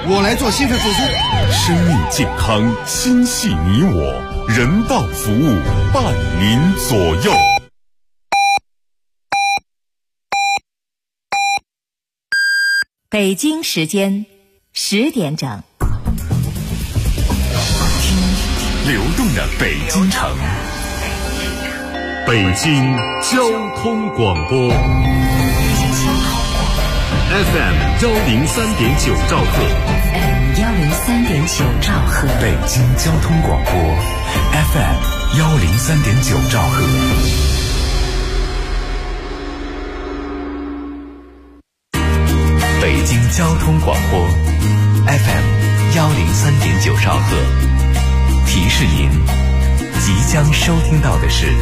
我来做心肺复苏。 生命健康，心系你我，人道服务，伴您左右。 北京时间10点整， 听流动的北京城，北京交通广播 FM 103.9兆赫 103.9兆赫， 北京交通广播 FM 103.9兆赫。北京交通广播 FM 103.9兆赫，提示您即将收听到的是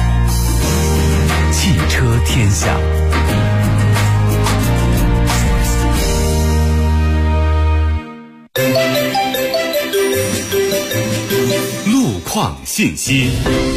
汽车天下。路况信息。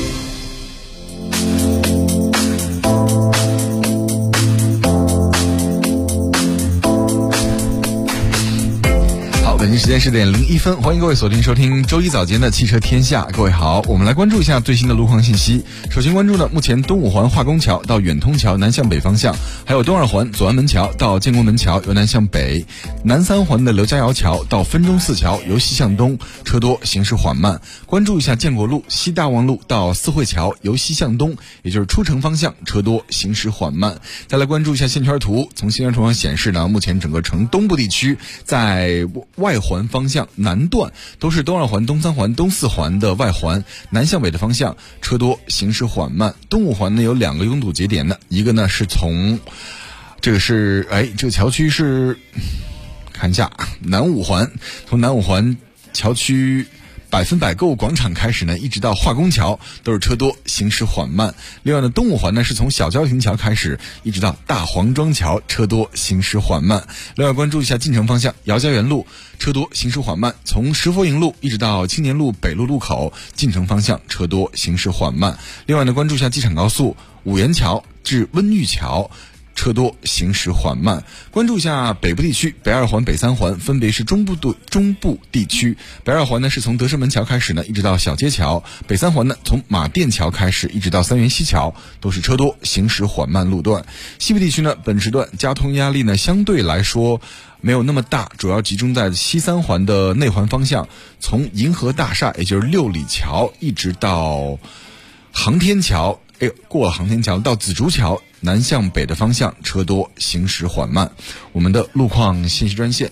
北京时间10点01分，欢迎各位锁定收听周一早间的汽车天下。各位好，我们来关注一下最新的路况信息。首先关注呢，目前东五环化工桥到远通桥南向北方向，还有东二环左安门桥到建国门桥由南向北，南三环的刘家窑桥到分钟寺桥由西向东，车多行驶缓慢。关注一下建国路西大望路到四惠桥由西向东，也就是出城方向，车多行驶缓慢。再来关注一下线圈图，从线圈图上显示呢，目前整个城东部地区在外环方向南段都是东二环、东三环、东四环的外环，南向北的方向车多行驶缓慢。东五环呢有2个拥堵节点呢，一个呢是从这个桥区是看一下南五环，从南五环桥区百分百购物广场开始呢，一直到化工桥都是车多行驶缓慢。另外呢，东五环呢是从小郊亭桥开始，一直到大黄庄桥，车多行驶缓慢。另外关注一下进城方向，姚家园路车多行驶缓慢，从石佛营路一直到青年路北路路口，进城方向车多行驶缓慢。另外呢，关注一下机场高速五元桥至温榆桥，车多行驶缓慢。关注一下北部地区，北二环、北三环分别是中部地区。北二环呢是从德胜门桥开始呢，一直到小街桥；北三环呢从马甸桥开始，一直到三元西桥，都是车多行驶缓慢路段。西部地区呢，本时段交通压力呢相对来说没有那么大，主要集中在西三环的内环方向，从银河大厦也就是六里桥一直到航天桥，过了航天桥到紫竹桥，南向北的方向车多行驶缓慢。我们的路况信息专线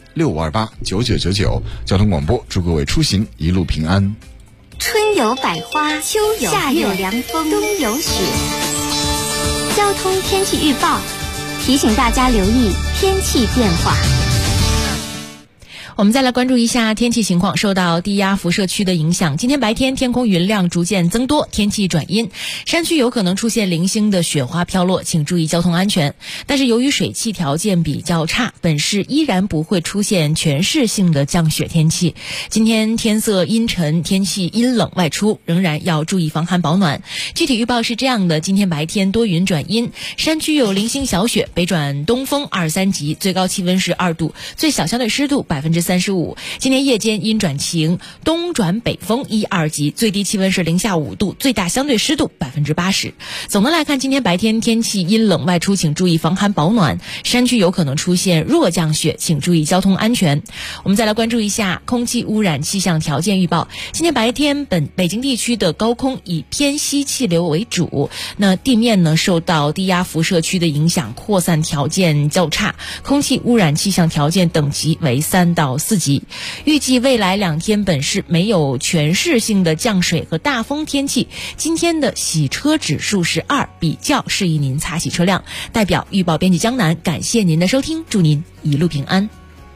65289999，交通广播，祝各位出行一路平安。 春有百花，秋有夏有凉风，冬有雪。交通天气预报提醒大家留意天气变化。 我们再来关注一下天气情况。受到低压辐射区的影响，今天白天天空云量逐渐增多，天气转阴，山区有可能出现零星的雪花飘落，请注意交通安全。但是由于水汽条件比较差，本市依然不会出现全市性的降雪天气。今天天色阴沉，天气阴冷外出，仍然要注意防寒保暖。具体预报是这样的：今天白天多云转阴，山区有零星小雪，北转东风2、3级，最高气温是2度，最小相对湿度35%。今天夜间阴转晴，东转北风1、2级，最低气温是零下5度，最大相对湿度80%。总的来看，今天白天天气阴冷外出，请注意防寒保暖，山区有可能出现弱降雪，请注意交通安全。我们再来关注一下空气污染气象条件预报。今天白天北京地区的高空以偏西气流为主，那地面呢受到低压辐射区的影响，扩散条件较差，空气污染气象条件等级为3到4级。预计未来2天本市没有全市性的降水和大风天气。今天的洗车指数是2，比较适宜您擦洗车辆。代表预报编辑江南，感谢您的收听，祝您一路平安。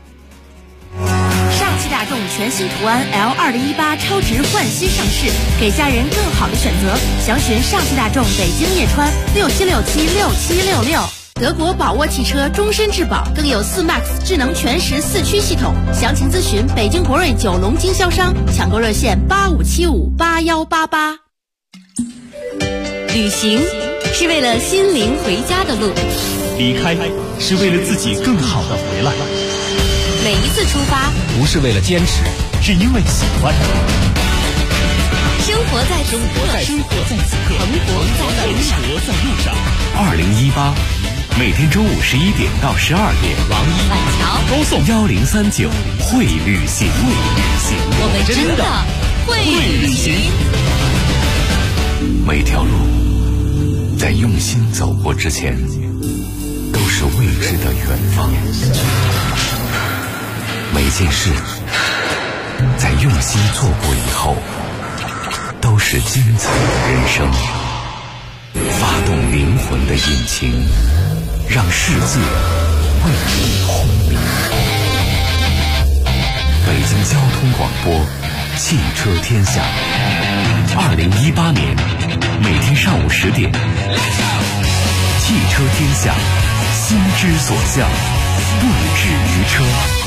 上汽大众全新途安 L2018 超值换新上市，给家人更好的选择。详询上汽大众北京叶川67676766。德国宝沃汽车终身质保，更有4MAX 智能全时4驱系统。详情咨询北京博瑞9龙经销商，抢购热线85758188。 旅行是为了心灵回家的路， 离开是为了自己更好的回来。 每一次出发不是为了坚持，是因为喜欢。 生活在此刻， 生活在此刻， 蓬勃在路上。 2018，每天中午11点到12点， 王一、晚桥高送1039会旅行， 我们真的会旅行。 每条路在用心走过之前，都是未知的远方。每件事在用心做过以后，都是精彩的人生。发动灵魂的引擎，让世界为你轰鸣。北京交通广播，汽车天下。2018年，每天上午10点，汽车天下，心之所向，不止于车。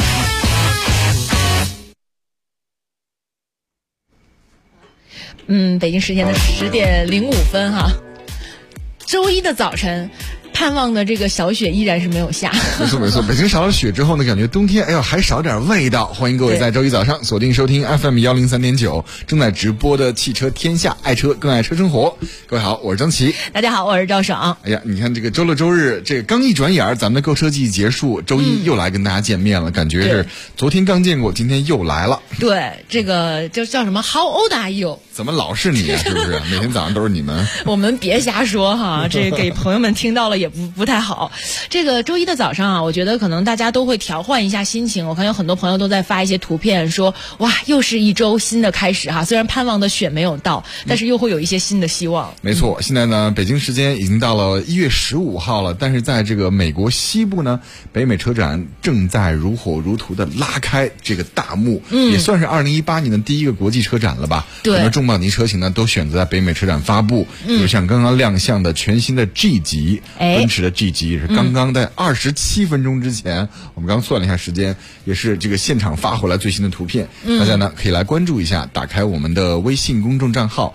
北京时间的10点05分哈，周一的早晨，盼望的这个小雪依然是没有下。 没错，北京少了雪之后呢，感觉冬天还少点味道。欢迎各位在周一早上锁定收听 FM 103.9正在直播的汽车天下，爱车更爱车生活。各位好，我是张琪。 大家好，我是赵爽。 哎呀，你看这个周六周日，这个刚一转眼，咱们的购车季结束，周一又来跟大家见面了，感觉是昨天刚见过，今天又来了。 对，这个叫什么 How old are you？ 怎么老是你啊？是不是？每天早上都是你们。 我们别瞎说哈，这给朋友们听到了也不太好。这个周一的早上啊，我觉得可能大家都会调换一下心情。我看有很多朋友都在发一些图片，说哇，又是一周新的开始哈。虽然盼望的雪没有到，但是又会有一些新的希望。 没错，现在呢，北京时间已经到了1月15号了，但是在这个美国西部呢，北美车展正在如火如荼的拉开这个大幕，也算是2018年的第一个国际车展了吧。 对， 很多重磅级车型呢都选择在北美车展发布，比如像刚刚亮相的全新的 G 级，奔驰的 G 级是刚刚在27分钟之前，我们刚算了一下时间，也是这个现场发回来最新的图片，大家呢可以来关注一下，打开我们的微信公众账号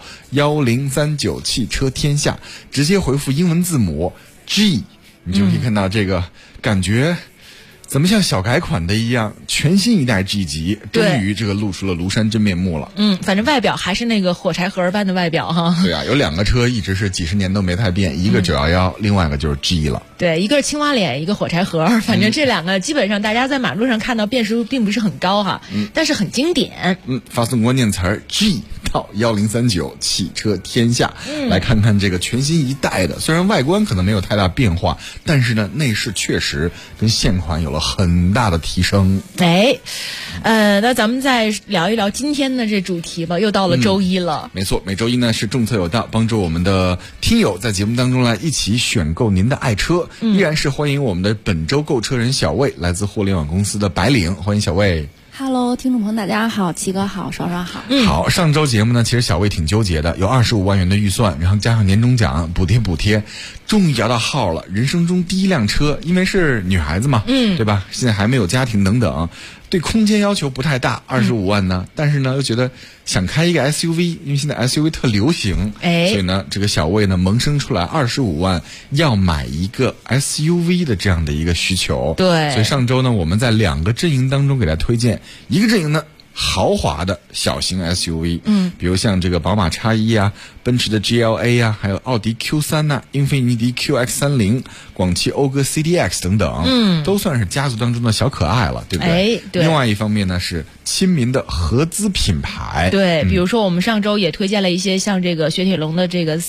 1039汽车天下，直接回复英文字母 G， 你就可以看到这个感觉怎么像小改款的一样，全新一代 G 级终于这个露出了庐山真面目了。 反正外表还是那个火柴盒般的外表哈。 对啊，有两个车一直是几十年都没太变，一个911，另外一个就是 G 了。 对，一个是青蛙脸，一个火柴盒，反正这两个基本上大家在马路上看到辨识度并不是很高哈，但是很经典。 发送关键词 G 到1039汽车天下，来看看这个全新一代的，虽然外观可能没有太大变化，但是呢，内饰确实跟现款有了很大的提升。 那咱们再聊一聊今天的这主题吧，又到了周一了。 没错，每周一呢是众策有道，帮助我们的听友在节目当中来一起选购您的爱车。依然是欢迎我们的本周购车人小魏，来自互联网公司的白领，欢迎小魏。 Hello， 听众朋友大家好，齐哥好，爽爽好。 好，上周节目呢，其实小魏挺纠结的，有25万元的预算，然后加上年终奖补贴，终于摇到号了。人生中第一辆车，因为是女孩子嘛，对吧？现在还没有家庭等等，对空间要求不太大，25万呢，但是呢又觉得想开一个 SUV， 因为现在 SUV 特流行，所以呢这个小魏呢萌生出来25万要买一个 SUV 的这样的一个需求。 对， 所以上周呢我们在2个阵营当中给他推荐，一个阵营呢豪华的小型 SUV，比如像这个宝马 X1 啊，奔驰的 GLA 啊，还有奥迪 Q3 啊，英菲尼迪 QX30， 广汽讴歌 CDX 等等，都算是家族当中的小可爱了，对不对？ 对。 另外一方面呢是亲民的合资品牌， 对，比如说我们上周也推荐了一些像这个雪铁龙的这个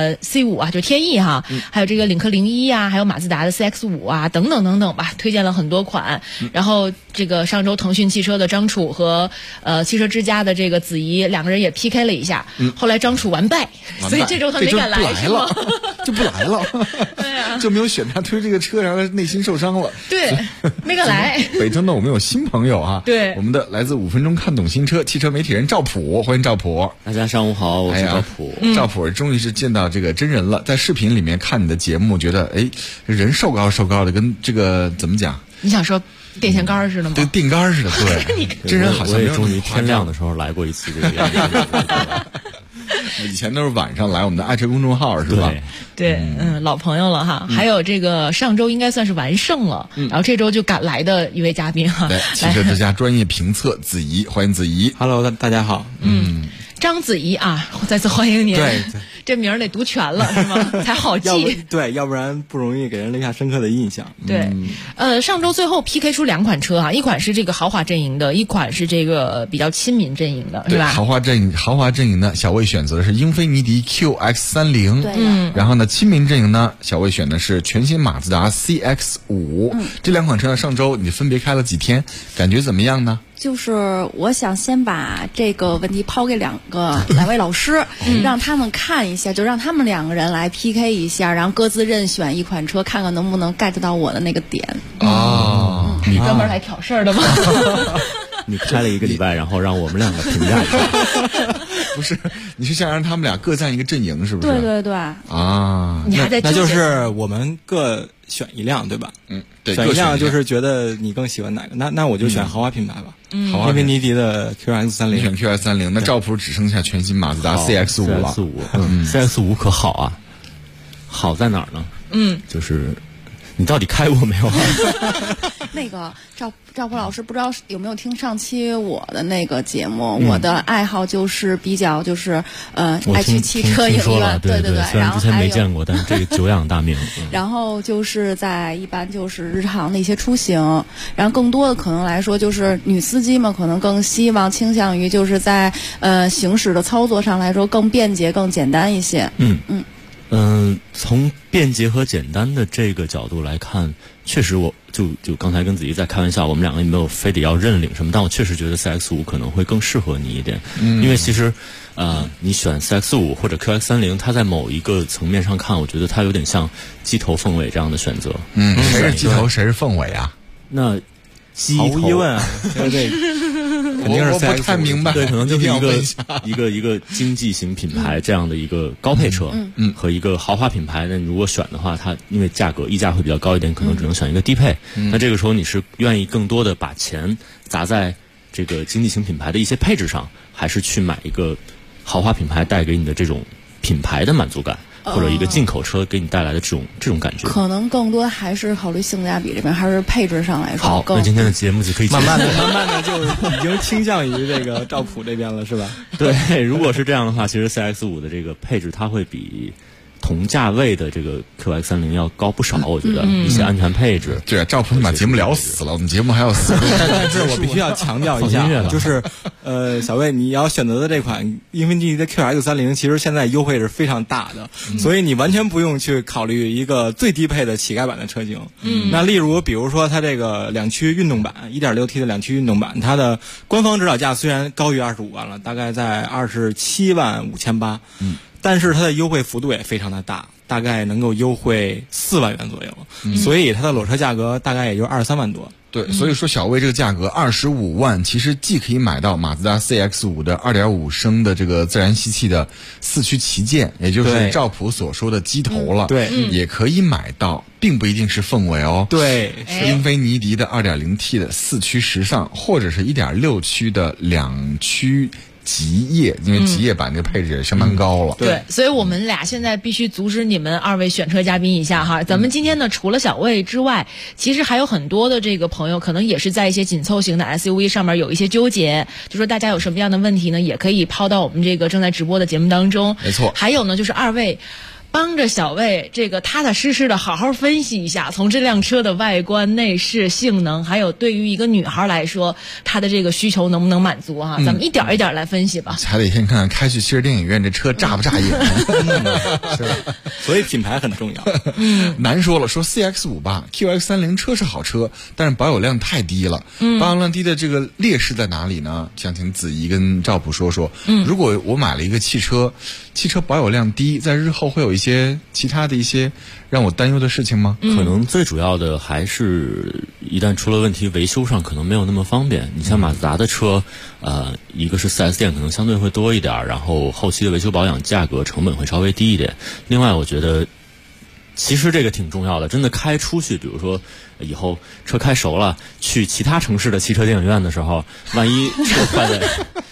C5啊，就天翼哈，还有这个领克01啊，还有马自达的 CX5 啊，等等等等吧，推荐了很多款。然后这个上周腾讯汽车的张楚和汽车之家的这个子怡两个人也 PK 了一下，后来张楚完败，所以这周他没敢来，是吗？ 就不来了， 对啊， 就没有选他推这个车，然后他内心受伤了。 对，没敢来。 北京呢，我们有新朋友啊， 对， 我们的来自5分钟看懂新车汽车媒体人赵普，欢迎赵普。 大家上午好，我是赵普。 赵普终于是见到这个真人了，在视频里面看你的节目，觉得人瘦高的，跟这个怎么讲？ 你想说电线杆似的吗？ 对，电杆似的，对。真人好像我也终于天亮的时候来过一次这个以前都是晚上来我们的爱车公众号是吧？ 对，老朋友了哈。还有这个上周应该算是完胜了，然后这周就赶来的一位嘉宾哈， 对，汽车之家专业评测子怡，欢迎子怡。 Hello， 大家好。 张子怡啊，再次欢迎您。 对， 这名儿得读全了是吗？才好记。 对，要不然不容易给人留下深刻的印象。 对，上周最后 PK 出2款车啊，一款是这个豪华阵营的，一款是这个比较亲民阵营的，是吧？ 豪华阵营呢，小魏选择的是英菲尼迪 QX30， 对。 然后呢，亲民阵营呢，小魏选的是全新马自达 CX5。这2款车呢，上周你分别开了几天，感觉怎么样呢？ 就是我想先把这个问题抛给两位老师，让他们看一下，就让他们2个人来 PK 一下，然后各自任选一款车，看看能不能 get 到我的那个点。 你专门来挑事儿的吗？ 你开了1个礼拜，然后让我们2个评价一下。 不是，你是想让他们俩各占一个阵营，是不是？ 对。 你还在那就是我们各选一辆，对吧？ 对， 选一辆就是觉得你更喜欢哪个？那我就选豪华品牌吧。 豪华英菲尼迪的 QX30， 选 QX30。那赵普只剩下全新马自达 CX5 了。 CX5 可好啊？好在哪儿呢？就是你到底开过没有？ 那个赵普老师不知道有没有听上期我的那个节目？我的爱好就是比较爱去汽车影院，对。 虽然之前没见过，但是这个久仰大名。 然后就是在一般就是日常的一些出行，然后更多的可能来说就是女司机们可能更倾向于就是在行驶的操作上来说更便捷、更简单一些。 从便捷和简单的这个角度来看，确实我就刚才跟子怡在开玩笑，我们2个也没有非得要认领什么，但我确实觉得 CX5 可能会更适合你一点，因为其实你选 CX5 或者 QX30，它在某一个层面上看，我觉得它有点像鸡头凤尾这样的选择。 谁是鸡头，谁是凤尾啊？ 那毫无疑问啊，对。肯定是我不太明白， 对，可能就是一个经济型品牌这样的一个高配车，和一个豪华品牌。那你如果选的话，它因为溢价会比较高一点，可能只能选一个低配。那这个时候你是愿意更多的把钱砸在这个经济型品牌的一些配置上，还是去买一个豪华品牌带给你的这种品牌的满足感？或者一个进口车给你带来的这种感觉， 可能更多还是考虑性价比这边，还是配置上来说。 好，那今天的节目就可以慢慢的就已经倾向于这个赵普这边了，是吧？ 对，如果是这样的话，其实 CX5 的这个配置它会比同价位的这个 QX30要高不少，我觉得一些安全配置。 对啊，赵普你把节目聊死了，我们节目还要死。 但是我必须要强调一下，就是小魏，你要选择的这款英菲尼迪的 QX30，其实现在优惠是非常大的，所以你完全不用去考虑一个最低配的乞丐版的车型。那例如比如说它这个2驱运动版 1.6T 的2驱运动版，它的官方指导价虽然高于25万了，大概在27.58万，但是它的优惠幅度也非常的大，大概能够优惠4万元左右，所以它的裸车价格大概也就23万多。 对，所以说小魏这个价格25万，其实既可以买到马自达 CX5 的2.5升的这个自然吸气的4驱旗舰，也就是赵普所说的鸡头了。 对， 也可以买到，并不一定是凤尾哦。 对， 英菲尼迪的 2.0T 的4驱时尚，或者是1.6驱的2驱极夜，因为极夜版这个配置也相当高了。 对，所以我们俩现在必须阻止你们2位选车嘉宾一下哈。咱们今天呢，除了小魏之外，其实还有很多的这个朋友，可能也是在一些紧凑型的 SUV 上面有一些纠结，就说大家有什么样的问题呢，也可以抛到我们这个正在直播的节目当中。 没错。 还有呢，就是2位帮着小魏这个踏踏实实的好好分析一下，从这辆车的外观、内饰、性能，还有对于一个女孩来说，她的这个需求能不能满足哈？咱们一点一点来分析吧。 还得先看看开去汽车电影院这车炸不炸眼。 是，所以品牌很重要。 难说了，说 CX5 吧 ，QX30 车是好车，但是保有量太低了。保有量低的这个劣势在哪里呢？想请子怡跟赵普说说。如果我买了一个汽车保有量低，在日后会有一些其他的一些让我担忧的事情吗？ 可能最主要的还是一旦出了问题，维修上可能没有那么方便。你像马自达的车，一个是 4S 店可能相对会多一点，然后后期的维修保养价格成本会稍微低一点。另外，我觉得其实这个挺重要的，真的开出去，比如说以后车开熟了，去其他城市的汽车电影院的时候，万一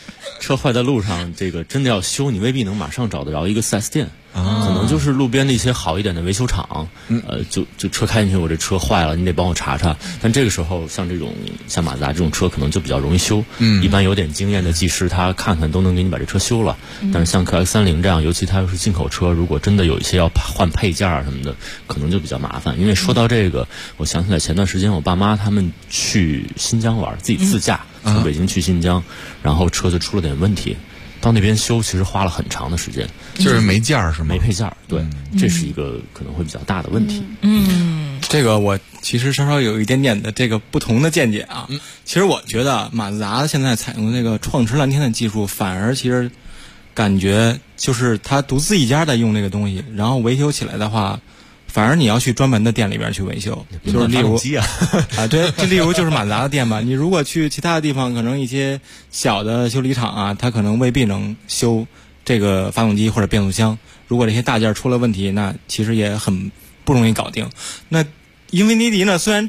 车坏在路上，这个真的要修，你未必能马上找得着一个 4S 店。可能就是路边的一些好一点的维修厂，就车开进去，我这车坏了，你得帮我查查。但这个时候，像马自达这种车，可能就比较容易修。一般有点经验的技师，他看看都能给你把这车修了。但是像 QX30 这样，尤其它又是进口车，如果真的有一些要换配件什么的，可能就比较麻烦。因为说到这个，我想起来前段时间我爸妈他们去新疆玩，自己自驾从北京去新疆，然后车就出了点问题。到那边修其实花了很长的时间， 就是没件儿是吗？ 没配件儿，对，这是一个可能会比较大的问题。 这个我其实稍稍有一点点的这个不同的见解啊。其实我觉得马自达现在采用的这个创驰蓝天的技术，反而其实感觉就是它独自一家在用这个东西，然后维修起来的话，反而你要去专门的店里边去维修，就是例如对，就例如就是马自达的店吧。你如果去其他的地方，可能一些小的修理厂啊，它可能未必能修这个发动机或者变速箱。如果这些大件出了问题，那其实也很不容易搞定。那英菲尼迪呢，虽然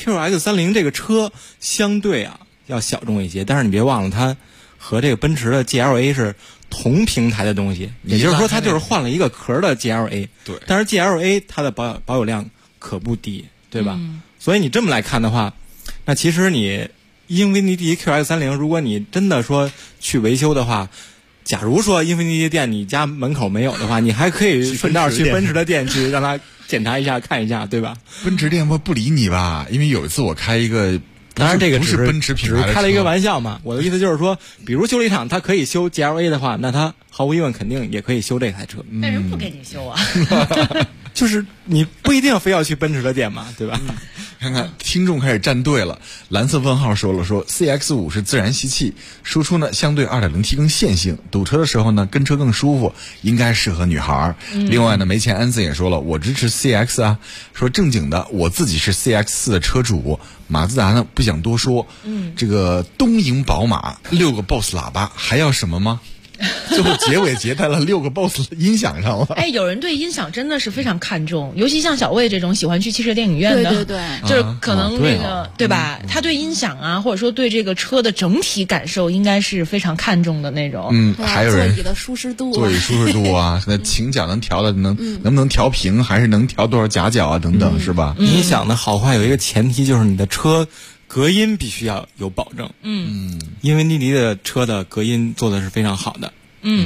QX30 这个车相对要小众一些，但是你别忘了它和这个奔驰的 GLA 是同平台的东西，也就是说它就是换了一个壳的 GLA。对，但是 GLA 它的保有量可不低，对吧？所以你这么来看的话，那其实你英菲尼迪 QX30，如果你真的说去维修的话，假如说英菲尼迪店你家门口没有的话，你还可以顺道去奔驰的店去让他检查一下看一下，对吧？ 奔驰店不理你吧？因为有一次我开一个。 当然，这个不是奔驰品牌的车， 只是开了一个玩笑嘛。我的意思就是说，比如修理厂它可以修 GLA 的话，那它毫无疑问肯定也可以修这台车。 但人不给你修啊， 就是你不一定非要去奔驰的店嘛，对吧？ 看看听众开始站队了。蓝色问号说 CX5 是自然吸气，输出呢相对 2.0T 更线性，堵车的时候呢跟车更舒服，应该适合女孩。另外呢，没钱安子也说了，我支持 CX 啊，说正经的，我自己是 CX4 的车主。马自达呢不想多说，这个东瀛宝马6个 BOSS 喇叭还要什么吗？最后结尾结在了6个 BOSS 音响上了。 哎，有人对音响真的是非常看重，尤其像小魏这种喜欢去汽车电影院的， 对， 就是可能这个对吧？他对音响啊，或者说对这个车的整体感受，应该是非常看重的那种。 还有人座椅的舒适度， 座椅舒适度啊，那倾角能调的能不能调平，还是能调多少夹角啊等等，是吧？ 音响的好坏有一个前提，就是你的车隔音必须要有保证。英菲尼迪的车的隔音做的是非常好的。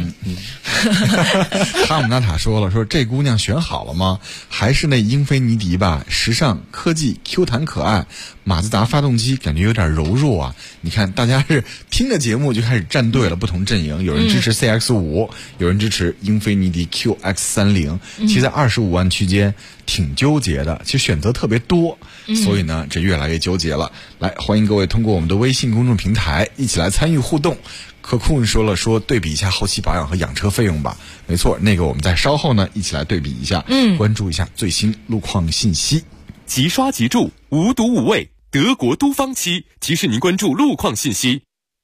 哈姆纳塔说这姑娘选好了吗？还是那英菲尼迪吧，时尚科技 Q 弹可爱，马自达发动机感觉有点柔弱啊。你看大家是听着节目就开始站队了，不同阵营，有人支持 CX5，有人支持英菲尼迪 QX30，其实在25万区间挺纠结的，其实选择特别多，所以呢这越来越纠结了。来，欢迎各位通过我们的微信公众平台一起来参与互动。可酷说对比一下后期保养和养车费用吧。没错，那个我们在稍后呢一起来对比一下，关注一下最新路况信息。 即刷即住，无毒无味，德国都方漆提示您关注路况信息。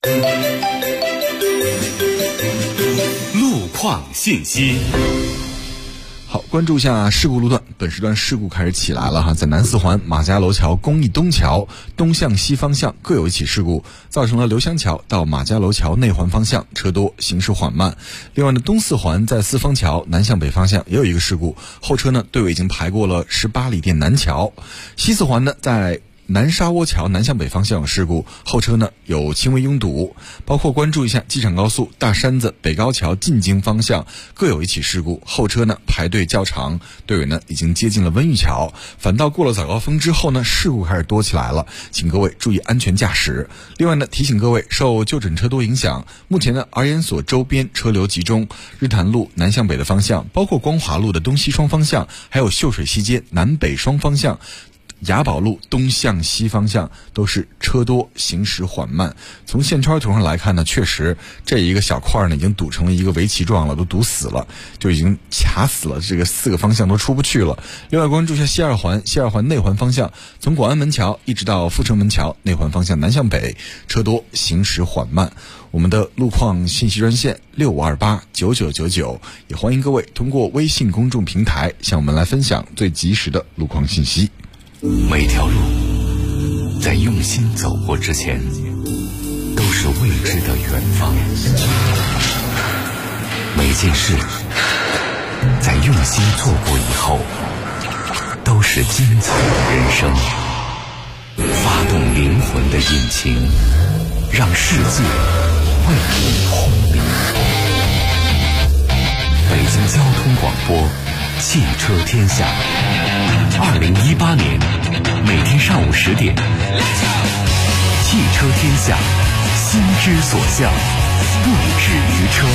路况信息。 好，关注一下事故路段。本时段事故开始起来了哈，在南四环马家楼桥公益东桥东向西方向各有一起事故，造成了刘香桥到马家楼桥内环方向车多，行驶缓慢。另外呢，东四环在四方桥南向北方向也有一个事故，后车呢队伍已经排过了18里店南桥。西四环呢在南沙窝桥南向北方向有事故，后车呢有轻微拥堵。包括关注一下机场高速大山子北高桥进京方向各有一起事故，后车呢排队较长，队尾呢已经接近了温榆桥。反倒过了早高峰之后呢，事故开始多起来了，请各位注意安全驾驶。另外呢，提醒各位，受就诊车多影响，目前呢儿研所周边车流集中，日坛路南向北的方向，包括光华路的东西双方向，还有秀水西街南北双方向，雅宝路东向西方向都是车多，行驶缓慢。从线圈图上来看呢，确实这一个小块呢已经堵成了一个围棋状了，都堵死了，就已经卡死了，这个4个方向都出不去了。另外关注一下西二环内环方向，从广安门桥一直到阜成门桥内环方向南向北车多，行驶缓慢。我们的路况信息专线65289999，也欢迎各位通过微信公众平台向我们来分享最及时的路况信息。 每条路在用心走过之前，都是未知的远方。 件事，在用心做过以后，都是精彩的人生。发动灵魂的引擎，让世界为你轰鸣。北京交通广播，汽车天下。2018年，每天上午10点，汽车天下，心之所向，不止于车。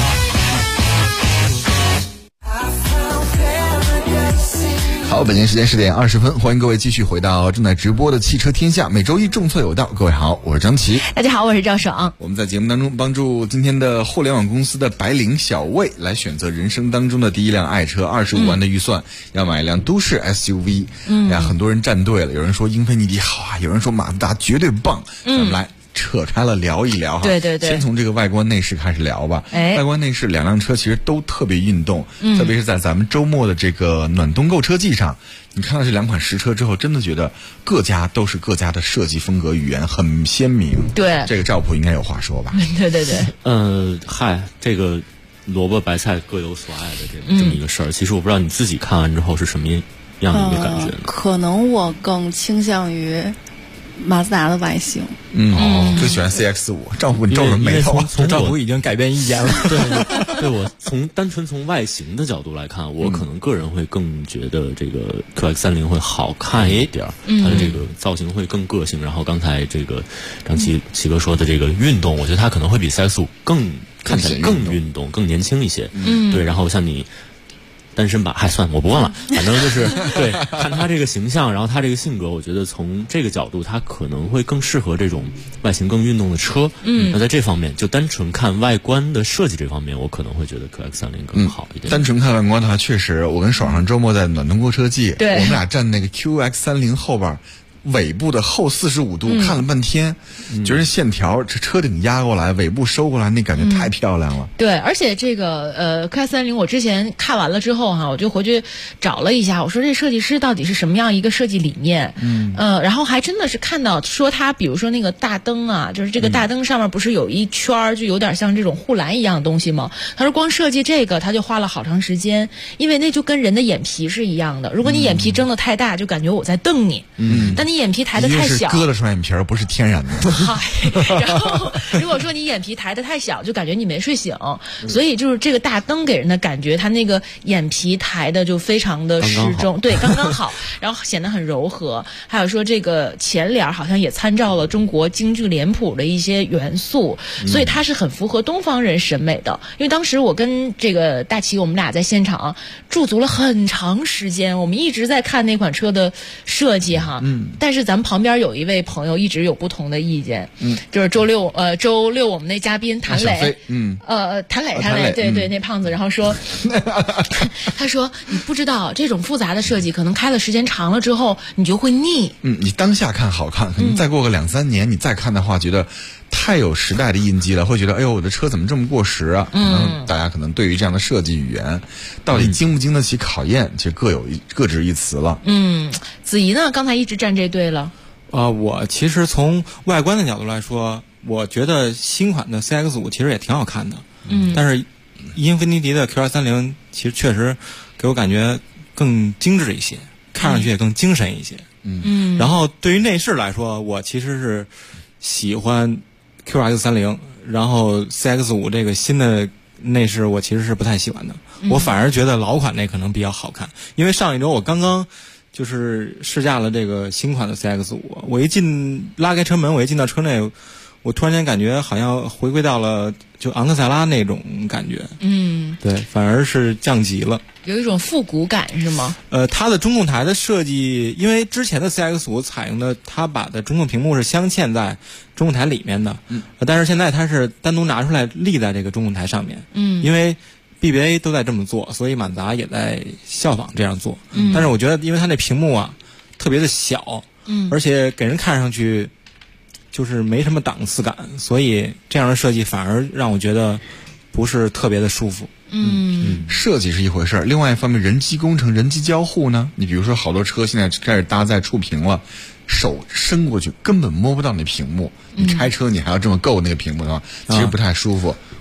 好，北京时间10点20分，欢迎各位继续回到正在直播的汽车天下，每周一重策有道。各位好，我是张琪。 大家好，我是赵爽。 我们在节目当中帮助今天的互联网公司的白领小魏来选择人生当中的第一辆爱车，25万的预算，要买一辆都市 SUV。哎呀，很多人站队了，有人说英菲尼迪好啊，有人说马自达绝对棒。咱们来扯开了聊一聊哈， 对对对， 先从这个外观内饰开始聊吧。外观内饰两辆车其实都特别运动，特别是在咱们周末的这个暖冬购车季上，你看到这两款实车之后，真的觉得各家都是各家的设计风格语言很鲜明。 对， 这个赵普应该有话说吧？ 对对对。 这个萝卜白菜各有所爱的这么一个事儿，其实我不知道你自己看完之后是什么样的一个感觉呢？ 可能我更倾向于马自达的外形。 最喜欢 CX-5。赵普，你皱着眉头。 赵普已经改变意见了。 对，我单纯从外形的角度来看，我可能个人会更觉得这个 QX30会好看一点，它的这个造型会更个性。然后刚才这个张琪哥说的这个运动，我觉得它可能会比 CX-5看起来更运动、更年轻一些。对，然后像你单身吧，算我不问了，反正就是对，看他这个形象，然后他这个性格，我觉得从这个角度，他可能会更适合这种外形更运动的车。那在这方面，就单纯看外观的设计这方面，我可能会觉得 QX30更好一点。 单纯看外观的话，确实，我跟爽上周末在暖冬购车季， 我们俩站那个 QX30后边。尾部的后45度看了半天，觉得线条这车顶压过来，尾部收过来，那感觉太漂亮了。 对，而且这个QX30我之前看完了之后哈，我就回去找了一下，我说这设计师到底是什么样一个设计理念？然后还真的是看到说他比如说那个大灯啊，就是这个大灯上面不是有一圈就有点像这种护栏一样的东西吗？他说光设计这个他就花了好长时间，因为那就跟人的眼皮是一样的，如果你眼皮睁得太大，就感觉我在瞪你。但你眼皮抬得太小， 割的双眼皮儿不是天然的。 然后如果说你眼皮抬得太小，就感觉你没睡醒。所以就是这个大灯给人的感觉，它那个眼皮抬的就非常的适中，对，刚刚好，然后显得很柔和。还有说这个前脸好像也参照了中国京剧脸谱的一些元素，所以它是很符合东方人审美的。因为当时我跟这个大齐我们俩在现场驻足了很长时间，我们一直在看那款车的设计哈。但是咱们旁边有一位朋友一直有不同的意见，就是周六我们那嘉宾谭磊，谭磊，对，那胖子，然后说，他说你不知道这种复杂的设计，可能开的时间长了之后，你就会腻。 你当下看好看，可能再过个2-3年，你再看的话，觉得太有时代的印记了，会觉得哎呦，我的车怎么这么过时啊？大家可能对于这样的设计语言，到底经不经得起考验，其实各执一词了。 子怡呢，刚才一直站这队了。 我其实从外观的角度来说，我觉得新款的 CX-5其实也挺好看的。但是英菲尼迪的 QX30其实确实给我感觉更精致一些，看上去也更精神一些。然后对于内饰来说，我其实是喜欢 QX30，然后 CX-5这个新的内饰我其实是不太喜欢的。我反而觉得老款那可能比较好看，因为上一周我刚刚就是试驾了这个新款的 CX-5，我拉开车门，我一进到车内，我突然间感觉好像回归到了就昂克赛拉那种感觉。对，反而是降级了， 有一种复古感是吗？ 它的中控台的设计，因为之前的 CX-5采用的它把的中控屏幕是镶嵌在中控台里面的，但是现在它是单独拿出来立在这个中控台上面。因为BBA 都在这么做，所以马自达也在效仿这样做。但是我觉得，因为它那屏幕啊特别的小，而且给人看上去就是没什么档次感，所以这样的设计反而让我觉得不是特别的舒服。 设计是一回事儿，另外一方面，人机工程、人机交互呢？你比如说，好多车现在开始搭载触屏了，手伸过去根本摸不到那屏幕。你开车你还要这么够那个屏幕的话，其实不太舒服。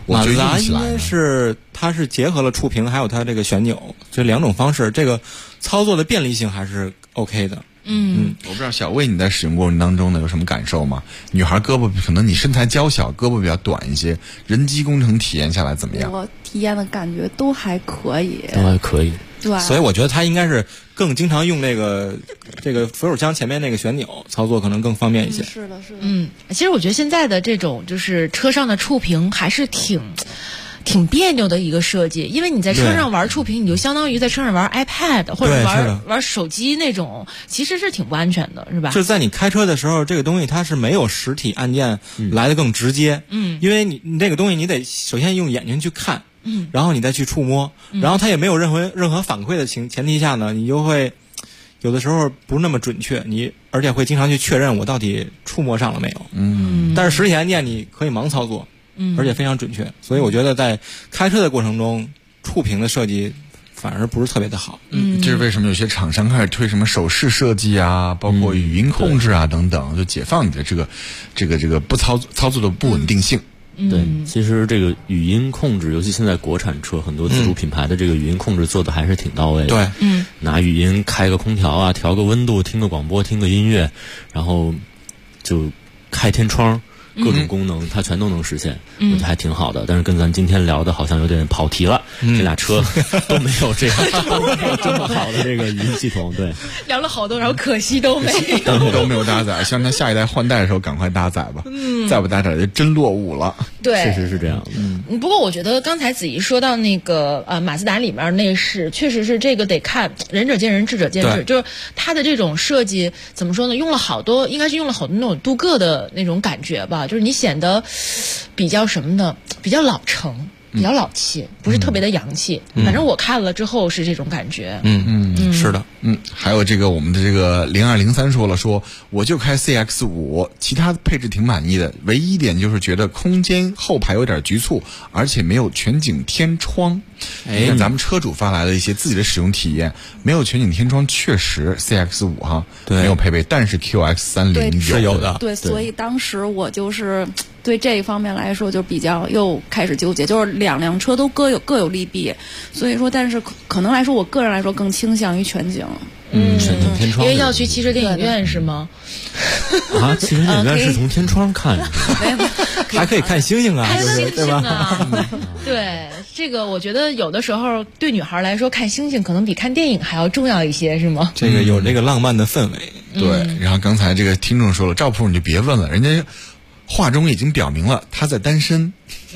我觉得用起来应该是它是结合了触屏还有它这个旋钮这两种方式，这个操作的便利性还是 OK 的。 我不知道小魏你在使用过程当中呢有什么感受吗？女孩胳膊可能你身材娇小，胳膊比较短一些，人机工程体验下来怎么样？ 我体验的感觉都还可以，对， 所以我觉得他应该是更经常用这个扶手箱前面那个旋钮操作，可能更方便一些。 是的。 其实我觉得现在的这种就是车上的触屏还是挺别扭的一个设计，因为你在车上玩触屏，你就相当于在车上玩 iPad 或者玩手机那种，其实是挺不安全的，是吧？ 就是在你开车的时候，这个东西它是没有实体按键来的更直接。因为你这个东西你得首先用眼睛去看，然后你再去触摸，然后它也没有任何反馈的前提下呢，你就会有的时候不是那么准确，而且会经常去确认我到底触摸上了没有。但是实体按键你可以盲操作。而且非常准确，所以我觉得在开车的过程中，触屏的设计反而不是特别的好。 这是为什么有些厂商开始推什么手势设计啊，包括语音控制啊等等，就解放你的这个不操作的不稳定性。 对，其实这个语音控制，尤其现在国产车很多自主品牌的这个语音控制做的还是挺到位的。 对， 拿语音开个空调啊，调个温度，听个广播，听个音乐，然后就开天窗。各种功能它全都能实现，我觉得还挺好的。但是跟咱今天聊的好像有点跑题了，这俩车都没有这么好的这个语音系统。对， 聊了好多，然后可惜都没有， 都没有搭载。希望它下一代换代的时候赶快搭载吧，再不搭载就真落伍了。 对， 确实是这样的。 不过我觉得刚才子怡说到那个马自达里面内饰，确实是这个得看仁者见仁，智者见智。就是它的这种设计怎么说呢？应该是用了好多那种镀铬的那种感觉吧。就是你显得比较什么的，比较老成，比较老气，不是特别的洋气。反正我看了之后是这种感觉。 是的。 还有这个我们的这个0203说我就开 CX5，其他配置挺满意的，唯一一点就是觉得空间后排有点局促，而且没有全景天窗。你看咱们车主发来的一些自己的使用体验，没有全景天窗，确实 CX5 没有配备，但是 QX30 是有的。 对，所以当时我就是对这一方面来说就比较又开始纠结，就是两辆车都各有利弊，所以说但是可能来说我个人来说更倾向于全景。 全景天窗， 因为要去汽车电影院是吗？ 汽车电影院是从天窗看， 还可以看星星啊，对吧？ 对，这个我觉得有的时候对女孩来说看星星可能比看电影还要重要一些，是吗？ 这个有这个浪漫的氛围。 对，然后刚才这个听众说了，赵普你就别问了，人家话中已经表明了他在单身。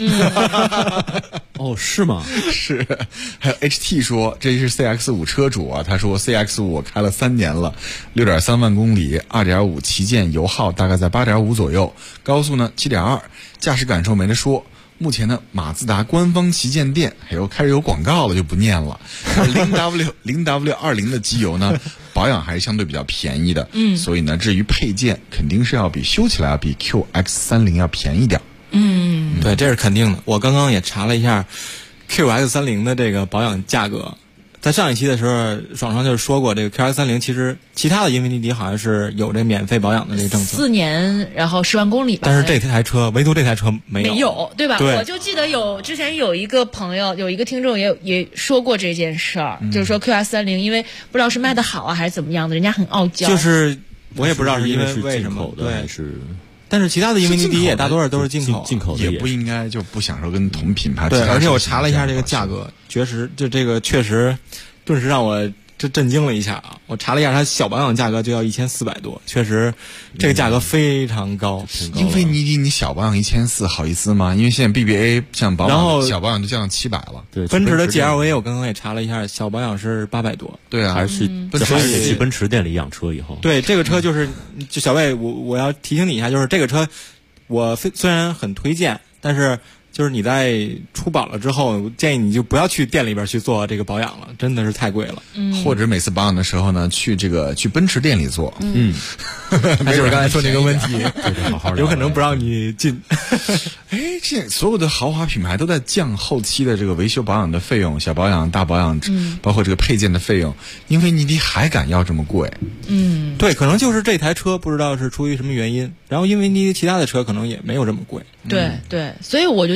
哦，是吗？ 是。还有 HT 说这是 CX5 车主啊，他说 CX5 我开了3年了，6.3万公里，2.5旗舰，油耗大概在8.5左右，高速呢7.2，驾驶感受没得说。目前呢，马自达官方旗舰店开始有广告了，就不念了。0W20的机油呢，保养还是相对比较便宜的。所以呢，至于配件，肯定是要修起来要比 QX30要便宜点。 对，这是肯定的。我刚刚也查了一下 QX30的这个保养价格。在上一期的时候，爽爽就是说过，这个 QX30 其实其他的英菲尼迪好像是有这免费保养的这个政策， 4年，然后10万公里吧。 但是这台车，唯独这台车没有，对吧？ 对， 我就记得之前有一个朋友，有一个听众也说过这件事儿，就是说 QX30 因为不知道是卖的好啊还是怎么样的，人家很傲娇。 就是我也不知道是因为什么， 对，是。 但是其他的英菲尼迪也大多数都是进口的，也不应该就不享受跟同品牌。 对，而且我查了一下这个价格，确实顿时让我震惊了一下啊！我查了一下，它小保养价格就要1400多，确实这个价格非常高。 英菲尼迪你小保养1400，好意思吗？因为现在 BBA 像保养小保养就降到700了。 对，奔驰的 GLA 我刚刚也查了一下，小保养是800多。 对啊， 还是去奔驰店里养车以后。 对，这个车就小魏，我要提醒你一下，就是这个车我虽然很推荐，但是就是你在出保了之后，建议你就不要去店里边去做这个保养了，真的是太贵了。 或者每次保养的时候呢，去奔驰店里做。 那就是刚才说那个问题，有可能不让你进。 这所有的豪华品牌都在降后期的这个维修保养的费用，小保养、大保养，包括这个配件的费用。英菲尼迪还敢要这么贵？ 对，可能就是这台车不知道是出于什么原因，然后英菲尼迪其他的车可能也没有这么贵。 对，所以我就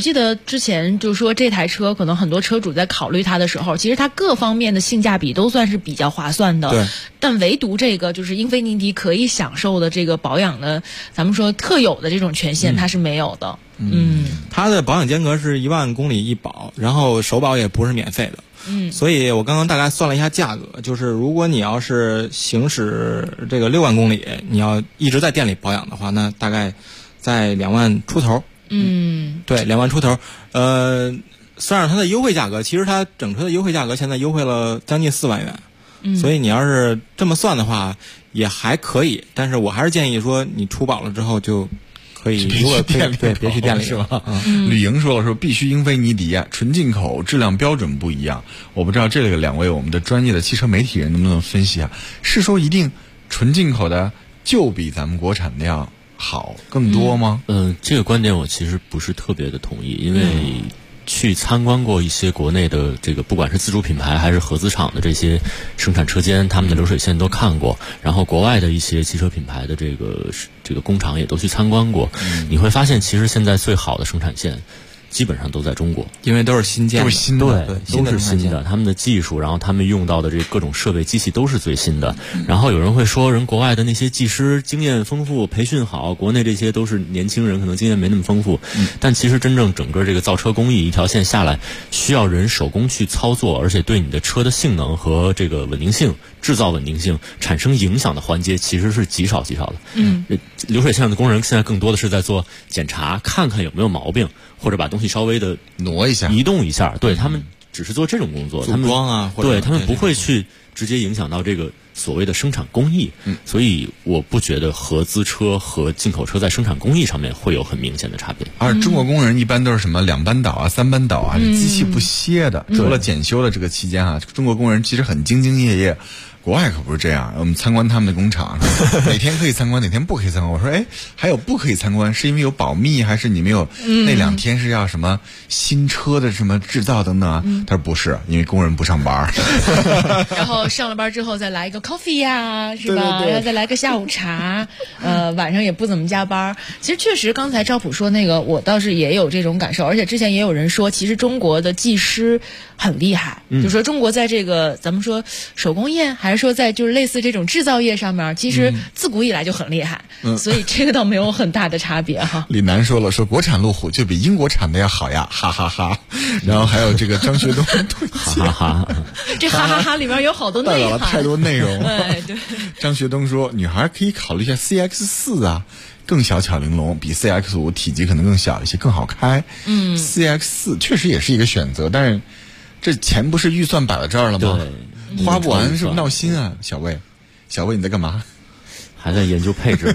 记得之前就是说这台车可能很多车主在考虑它的时候，其实它各方面的性价比都算是比较划算的。 对。 但唯独这个就是英菲尼迪可以享受的这个保养的，咱们说特有的这种权限，它是没有的。 它的保养间隔是1万公里一保，然后首保也不是免费的。所以我刚刚大概算了一下价格，就是如果你要是行驶这个6万公里，你要一直在店里保养的话，那大概在2万出头。对，2万出头。算上它的优惠价格，其实它整车的优惠价格现在优惠了将近4万元。所以你要是这么算的话，也还可以。但是我还是建议说，你出保了之后就可以，如果别去店里是吧？吕莹说了，说必须英菲尼迪啊，纯进口，质量标准不一样。我不知道这个两位我们的专业的汽车媒体人能不能分析啊？是说一定纯进口的就比咱们国产的要好更多吗？ 这个观点我其实不是特别的同意，因为去参观过一些国内的这个不管是自主品牌还是合资厂的这些生产车间，他们的流水线都看过，然后国外的一些汽车品牌的这个工厂也都去参观过。你会发现其实现在最好的生产线基本上都在中国， 因为都是新建的， 都是新的，对，都是新的。他们的技术，然后他们用到的这各种设备、机器都是最新的。然后有人会说，人国外的那些技师经验丰富，培训好，国内这些都是年轻人，可能经验没那么丰富。但其实真正整个这个造车工艺一条线下来，需要人手工去操作，而且对你的车的性能和这个稳定性、制造稳定性产生影响的环节，其实是极少的。流水线上的工人现在更多的是在做检查，看看有没有毛病。或者把东西稍微的挪一下、 移动一下，对，他们只是做这种工作， 组装啊， 对，他们不会去直接影响到这个所谓的生产工艺。所以我不觉得合资车和进口车在生产工艺上面会有很明显的差别。 而中国工人一般都是什么2班倒啊、3班倒啊，机器不歇的。除了检修的这个期间啊，中国工人其实很兢兢业业。国外可不是这样，我们参观他们的工厂，哪天可以参观，哪天不可以参观。我说，还有不可以参观，是因为有保密，还是你们有那2天是要什么新车的什么制造等等啊？他说不是，因为工人不上班。 然后上了班之后再来一个 coffee 呀，是吧？ 对， 然后再来个下午茶，晚上也不怎么加班。其实确实，刚才赵普说那个，我倒是也有这种感受，而且之前也有人说，其实中国的技师很厉害，就说中国在这个咱们说手工业还是说在就是类似这种制造业上面，其实自古以来就很厉害，所以这个倒没有很大的差别哈。 李楠说了，说国产路虎就比英国产的要好呀，哈哈哈。然后还有这个张学东， 哈哈哈。 这哈哈哈里面有好多内涵， 太多内容。 对。 张学东说，女孩可以考虑一下 CX4 啊，更小巧玲珑，比 CX5 体积可能更小一些，更好开。CX4 确实也是一个选择，但是这钱不是预算摆在这儿了吗？花不完是不是闹心啊？小魏你在干嘛？ 还在研究配置。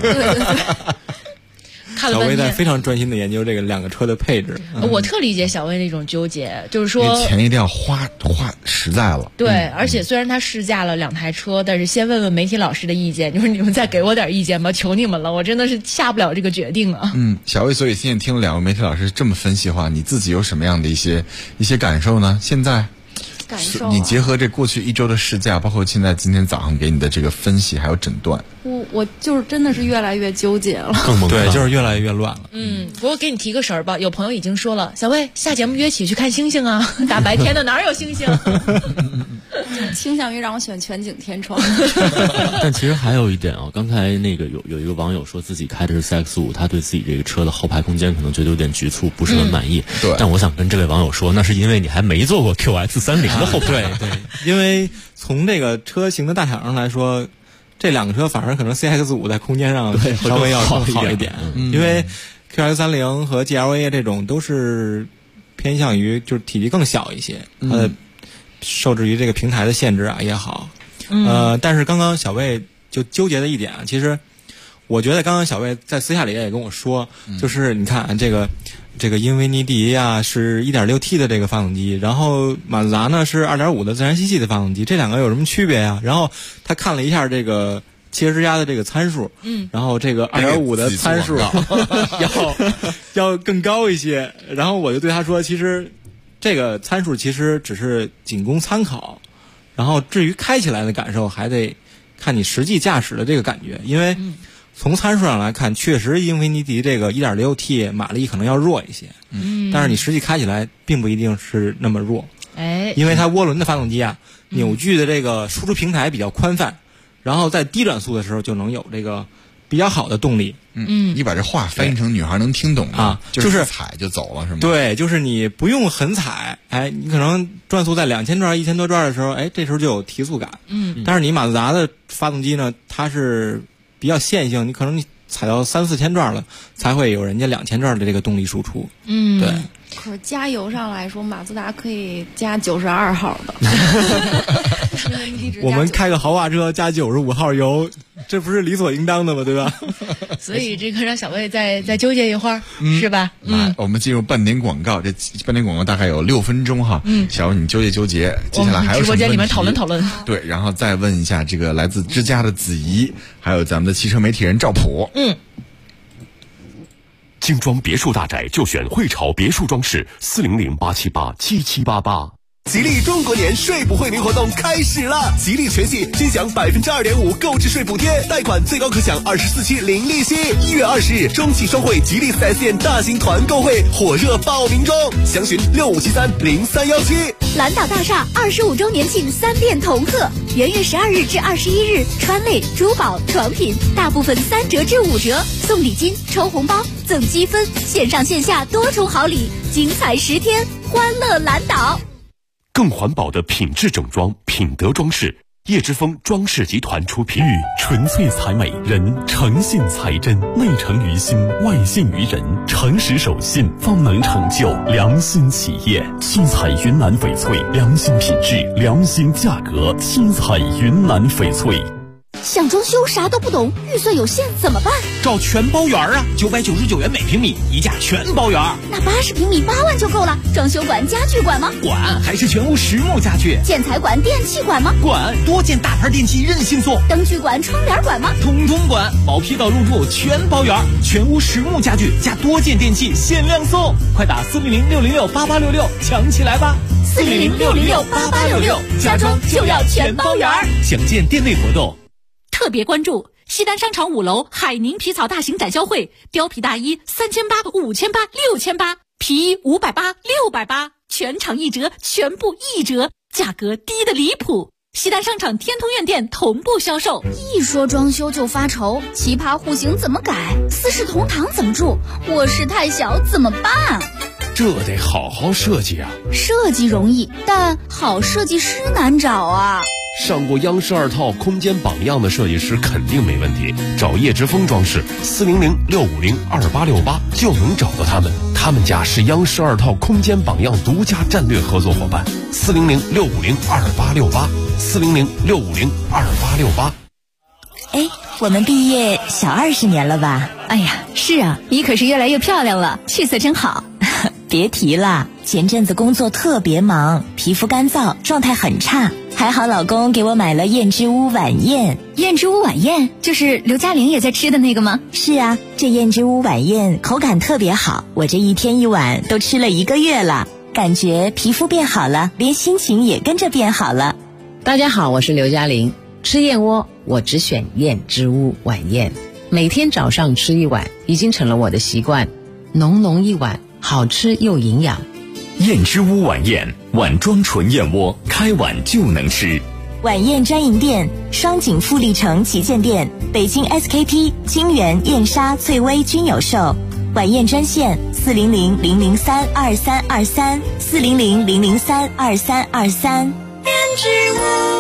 小魏在非常专心的研究这个2个车的配置。 我特理解小魏那种纠结，就是说钱一定要花实在了。 对，而且虽然他试驾了2台车，但是先问问媒体老师的意见，就是你们再给我点意见吧，求你们了，我真的是下不了这个决定啊。 小魏，所以现在听了2位媒体老师这么分析的话，你自己有什么样的一些感受呢？现在感受你结合这过去1周的试驾，包括现在今天早上给你的这个分析还有诊断， 我就是真的是越来越纠结了， 对，就是越来越乱了。 不过给你提个神儿吧，有朋友已经说了，小魏下节目约起去看星星啊，大白天的哪有星星？ 倾向于让我选全景天窗。 但其实还有一点啊，刚才那个有一个网友说自己开的是 CX5，他对自己这个车的后排空间可能觉得有点局促，不是很满意。 对， 但我想跟这位网友说，那是因为你还没坐过 QX30的后排。 对，因为从这个车型的大小上来说，这2个车反而可能 CX5 在空间上稍微要更好一点，因为 QX30 和 GLA 这种都是偏向于就是体积更小一些，它的受制于这个平台的限制啊也好。但是刚刚小魏就纠结的一点啊，其实我觉得刚刚小魏在私下里也跟我说，就是你看这个英菲尼迪啊是 1.6T 的这个发动机，然后马自达呢是 2.5 的自然吸气的发动机，这2个有什么区别啊？然后他看了一下这个汽车之家的这个参数，然后这个 2.5 的参数要更高一些，然后我就对他说，其实这个参数其实只是仅供参考，然后至于开起来的感受还得看你实际驾驶的这个感觉，因为从参数上来看，确实英菲尼迪这个 1.6T 马力可能要弱一些，但是你实际开起来并不一定是那么弱，因为它涡轮的发动机啊，扭矩的这个输出平台比较宽泛，然后在低转速的时候就能有这个比较好的动力。 你把这话翻译成女孩能听懂啊， 就是踩就走了是吗？ 对，就是你不用很踩，你可能转速在2000转、1000多转的时候，这时候就有提速感。但是你马自达的发动机呢，它是比较线性，你可能你踩到3、4千转了，才会有人家2000转的这个动力输出。对。 可是加油上来说，马自达可以加92号的。 我们开个豪华车加95号油，这不是理所应当的吗？对吧？ 所以这个让小魏再纠结一会儿，是吧？ 我们进入半点广告，这半点广告大概有6分钟哈。小魏你纠结，接下来还有什么问题？直播间里面讨论。 对，然后再问一下这个来自之家的子怡，还有咱们的汽车媒体人赵普。 精装别墅大宅就选汇潮别墅装饰，400-878-7788。 吉利中国年税补惠民活动开始了，吉利全系均享2.5%购置税补贴，贷款最高可享24期零利息。1月20日，中汽双汇吉利4S店大型团购会火热报名中，详询65730317。 蓝岛大厦25周年庆3店同贺，元月12日至21日，川类、珠宝、床品大部分3折至5折，送礼金、抽红包、赠积分，线上线下多重好礼，精彩10天，欢乐蓝岛。 更环保的品质整装，品德装饰，叶之峰装饰集团出品。玉纯粹才美，人诚信才真，内诚于心，外信于人，诚实守信方能成就良心企业。七彩云南翡翠，良心品质，良心价格。七彩云南翡翠。 想装修啥都不懂，预算有限怎么办？ 找全包园啊，999元每平米，一价全包园。 那80平米8万就够了。装修管、家具管吗？ 管，还是全屋实木家具。 建材管、电器管吗？ 管，多件大牌电器任性送。 灯具管、窗帘管吗？ 统统管，包批到入住全包园，全屋实木家具加多件电器限量送，快打400-606-8866抢起来吧 ！400-606-8866，家装就要全包园。 详见店内活动。 特别关注西单商场5楼海宁皮草大型展销会，貂皮大衣3800、5800、6800，皮衣580、680，全场1折，全部1折，价格低得离谱。西单商场天通苑店同步销售。 一说装修就发愁，奇葩户型怎么改？四世同堂怎么住？卧室太小怎么办？ 这得好好设计啊！ 设计容易，但好设计师难找啊。 上过央视2套空间榜样的设计师肯定没问题，找叶之峰装饰400-650-2868就能找到他们。他们家是央视2套空间榜样独家战略合作伙伴，400-650-2868，400-650-2868。 我们毕业小20年了吧？ 哎呀，是啊，你可是越来越漂亮了，气色真好。 别提了，前阵子工作特别忙，皮肤干燥，状态很差。还好老公给我买了燕之屋晚宴。 燕之屋晚宴就是刘嘉玲也在吃的那个吗？ 是啊，这燕之屋晚宴口感特别好，我这1天1碗都吃了1个月了，感觉皮肤变好了，连心情也跟着变好了。 大家好，我是刘嘉玲。吃燕窝我只选燕之屋晚宴，每天早上吃1碗已经成了我的习惯，浓浓1碗，好吃又营养。 燕之屋晚宴，碗装纯燕窝，开碗就能吃。 晚宴专营店：双井富力城旗舰店、北京 SKP、金源、燕莎、翠微均有售。晚宴专线400-003-2323，400-003-2323。 燕之屋。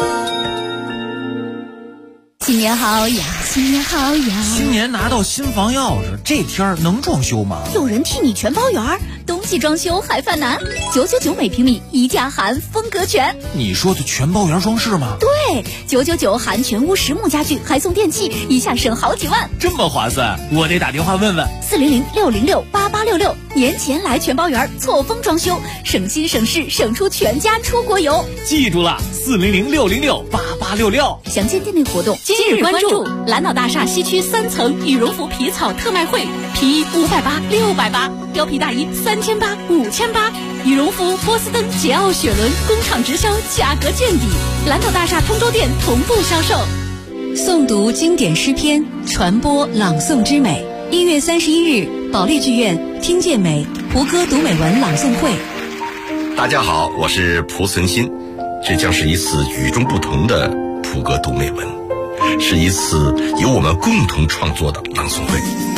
新年好呀，新年好呀！ 新年拿到新房钥匙，这天儿能装修吗？ 有人替你全包圆，冬季装修还犯难，999每平米，一价含风格全。 你说的全包圆装饰吗？ 对，999含全屋实木家具，还送电器，一下省好几万， 这么划算，我得打电话问问。 400-606-8866，年前来全包圆，错峰装修，省心省事，省出全家出国游。 记住了，400-606-8866。 详见店内活动。 今日关注蓝岛大厦西区3层羽绒服皮草特卖会，皮衣580、680，貂皮大衣3800、5800，羽绒服、波司登、捷奥雪伦工厂直销，价格见底。蓝岛大厦通州店同步销售。 诵读经典诗篇，传播朗诵之美。1月31日，保利剧院听见美胡歌读美文朗诵会。 大家好，我是蒲存昕，这将是一次与众不同的胡歌读美文，是一次由我们共同创作的朗诵会。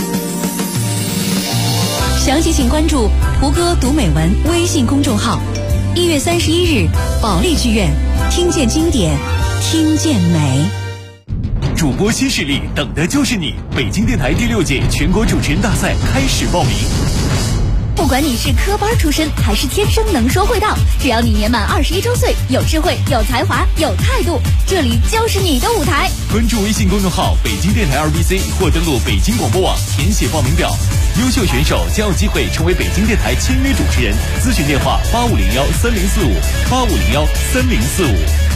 详细请关注胡歌读美文微信公众号。1月31日，保利剧院听见经典，听见美。 主播新势力，等的就是你！北京电台第6届全国主持人大赛开始报名。 不管你是科班出身还是天生能说会道，只要你年满21周岁，有智慧、有才华、有态度，这里就是你的舞台。 关注微信公众号北京电台2BC 或登录北京广播网填写报名表，优秀选手将有机会成为北京电台签约主持人。咨询电话8501304585013045。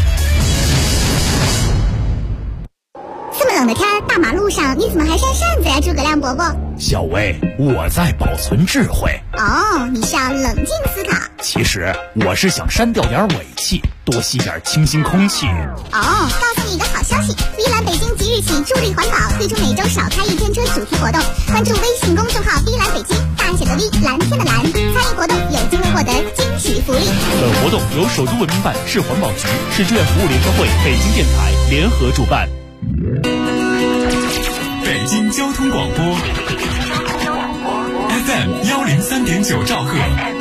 这么冷的天，大马路上你怎么还扇扇子呀，诸葛亮伯伯？ 小薇，我在保存智慧。 哦，你是要冷静思考。 其实我是想删掉点尾气，多吸点清新空气。 哦，告诉你一个好消息，碧蓝北京即日起助力环保，推出每周少开一天车主题活动。关注微信公众号碧蓝北京，大写的 V， 蓝天的蓝，参与活动有机会获得惊喜福利。 本活动由首都文明办、市环保局、市志愿服务联合会、北京电台联合主办。 北京交通广播 FM 103.9兆赫，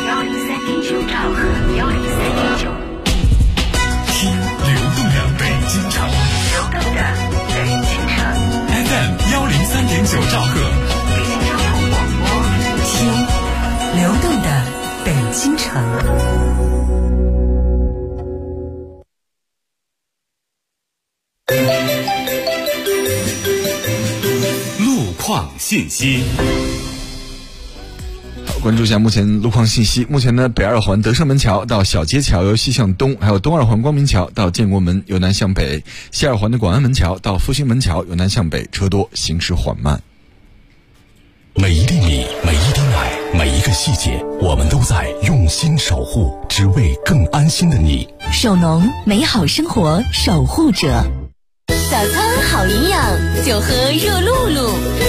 听流动的北京城。FM 103.9兆赫， 听流动的北京城。 况信息。 关注一下目前路况信息。目前呢，北二环德胜门桥到小街桥由西向东，还有东二环光明桥到建国门由南向北，西二环的广安门桥到复兴门桥由南向北，车多，行驶缓慢。 每一粒米，每一滴奶，每一个细节，我们都在用心守护，只为更安心的你。 手农，美好生活守护者。 早餐好营养，就喝热露露。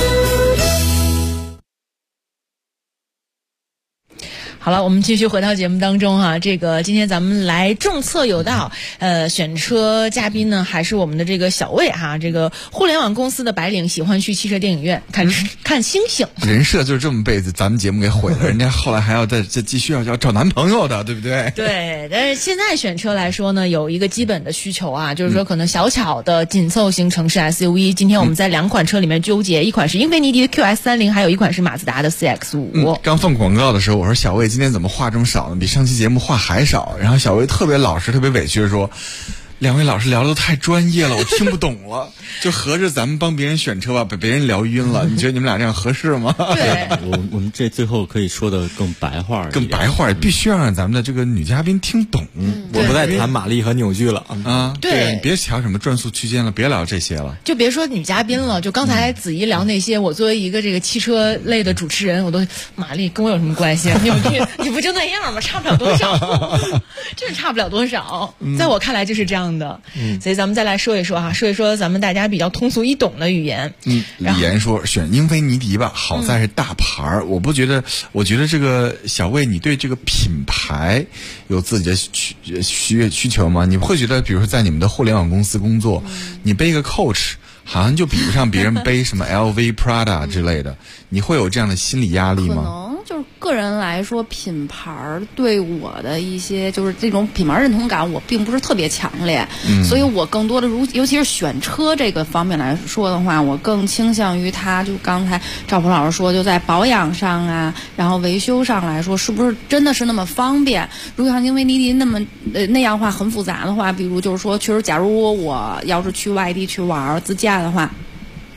好了，我们继续回到节目当中哈。这个今天咱们来众策有道，选车嘉宾呢还是我们的这个小魏哈。这个互联网公司的白领，喜欢去汽车电影院看星星。 人设就是这么被咱们节目给毁了，人家后来还要再继续要找男朋友的，对不对？ 对，但是现在选车来说呢，有一个基本的需求啊，就是说可能小巧的紧凑型城市 SUV。今天我们在两款车里面纠结，一款是英菲尼迪的 QS30，还有一款是马自达的 CX-5。 刚放广告的时候，我说小魏今天怎么话这么少呢？比上期节目话还少。然后小魏特别老实，特别委屈的说：“两位老师聊的都太专业了，我听不懂了。就合着咱们帮别人选车吧，把别人聊晕了。你觉得你们俩这样合适吗？” 对， 我们这最后可以说的更白话， 更白话，必须要让咱们的这个女嘉宾听懂。 我不再谈马力和扭矩了啊！ 对， 你别瞧什么转速区间了，别聊这些了。 就别说女嘉宾了，就刚才子怡聊那些，我作为一个这个汽车类的主持人，我都马力跟我有什么关系？你不就那样吗？差不了多少，真是差不了多少。在我看来就是这样的。所以咱们再来说一说哈，说一说咱们大家比较通俗易懂的语言。 李岩说选英菲尼迪吧，好在是大牌儿。我觉得这个小魏，你对这个品牌有自己的需求吗？你会觉得，比如说在你们的互联网公司工作，你背一个 Coach， 好像就比不上别人背什么 LV、Prada 之类的，你会有这样的心理压力吗？ 就是个人来说，品牌对我的一些就是这种品牌认同感，我并不是特别强烈，所以我更多的尤其是选车这个方面来说的话，我更倾向于它就刚才赵普老师说，就在保养上啊，然后维修上来说，是不是真的是那么方便？如果像英菲尼迪那样的话很复杂的话，比如就是说，确实假如我要是去外地去玩自驾的话。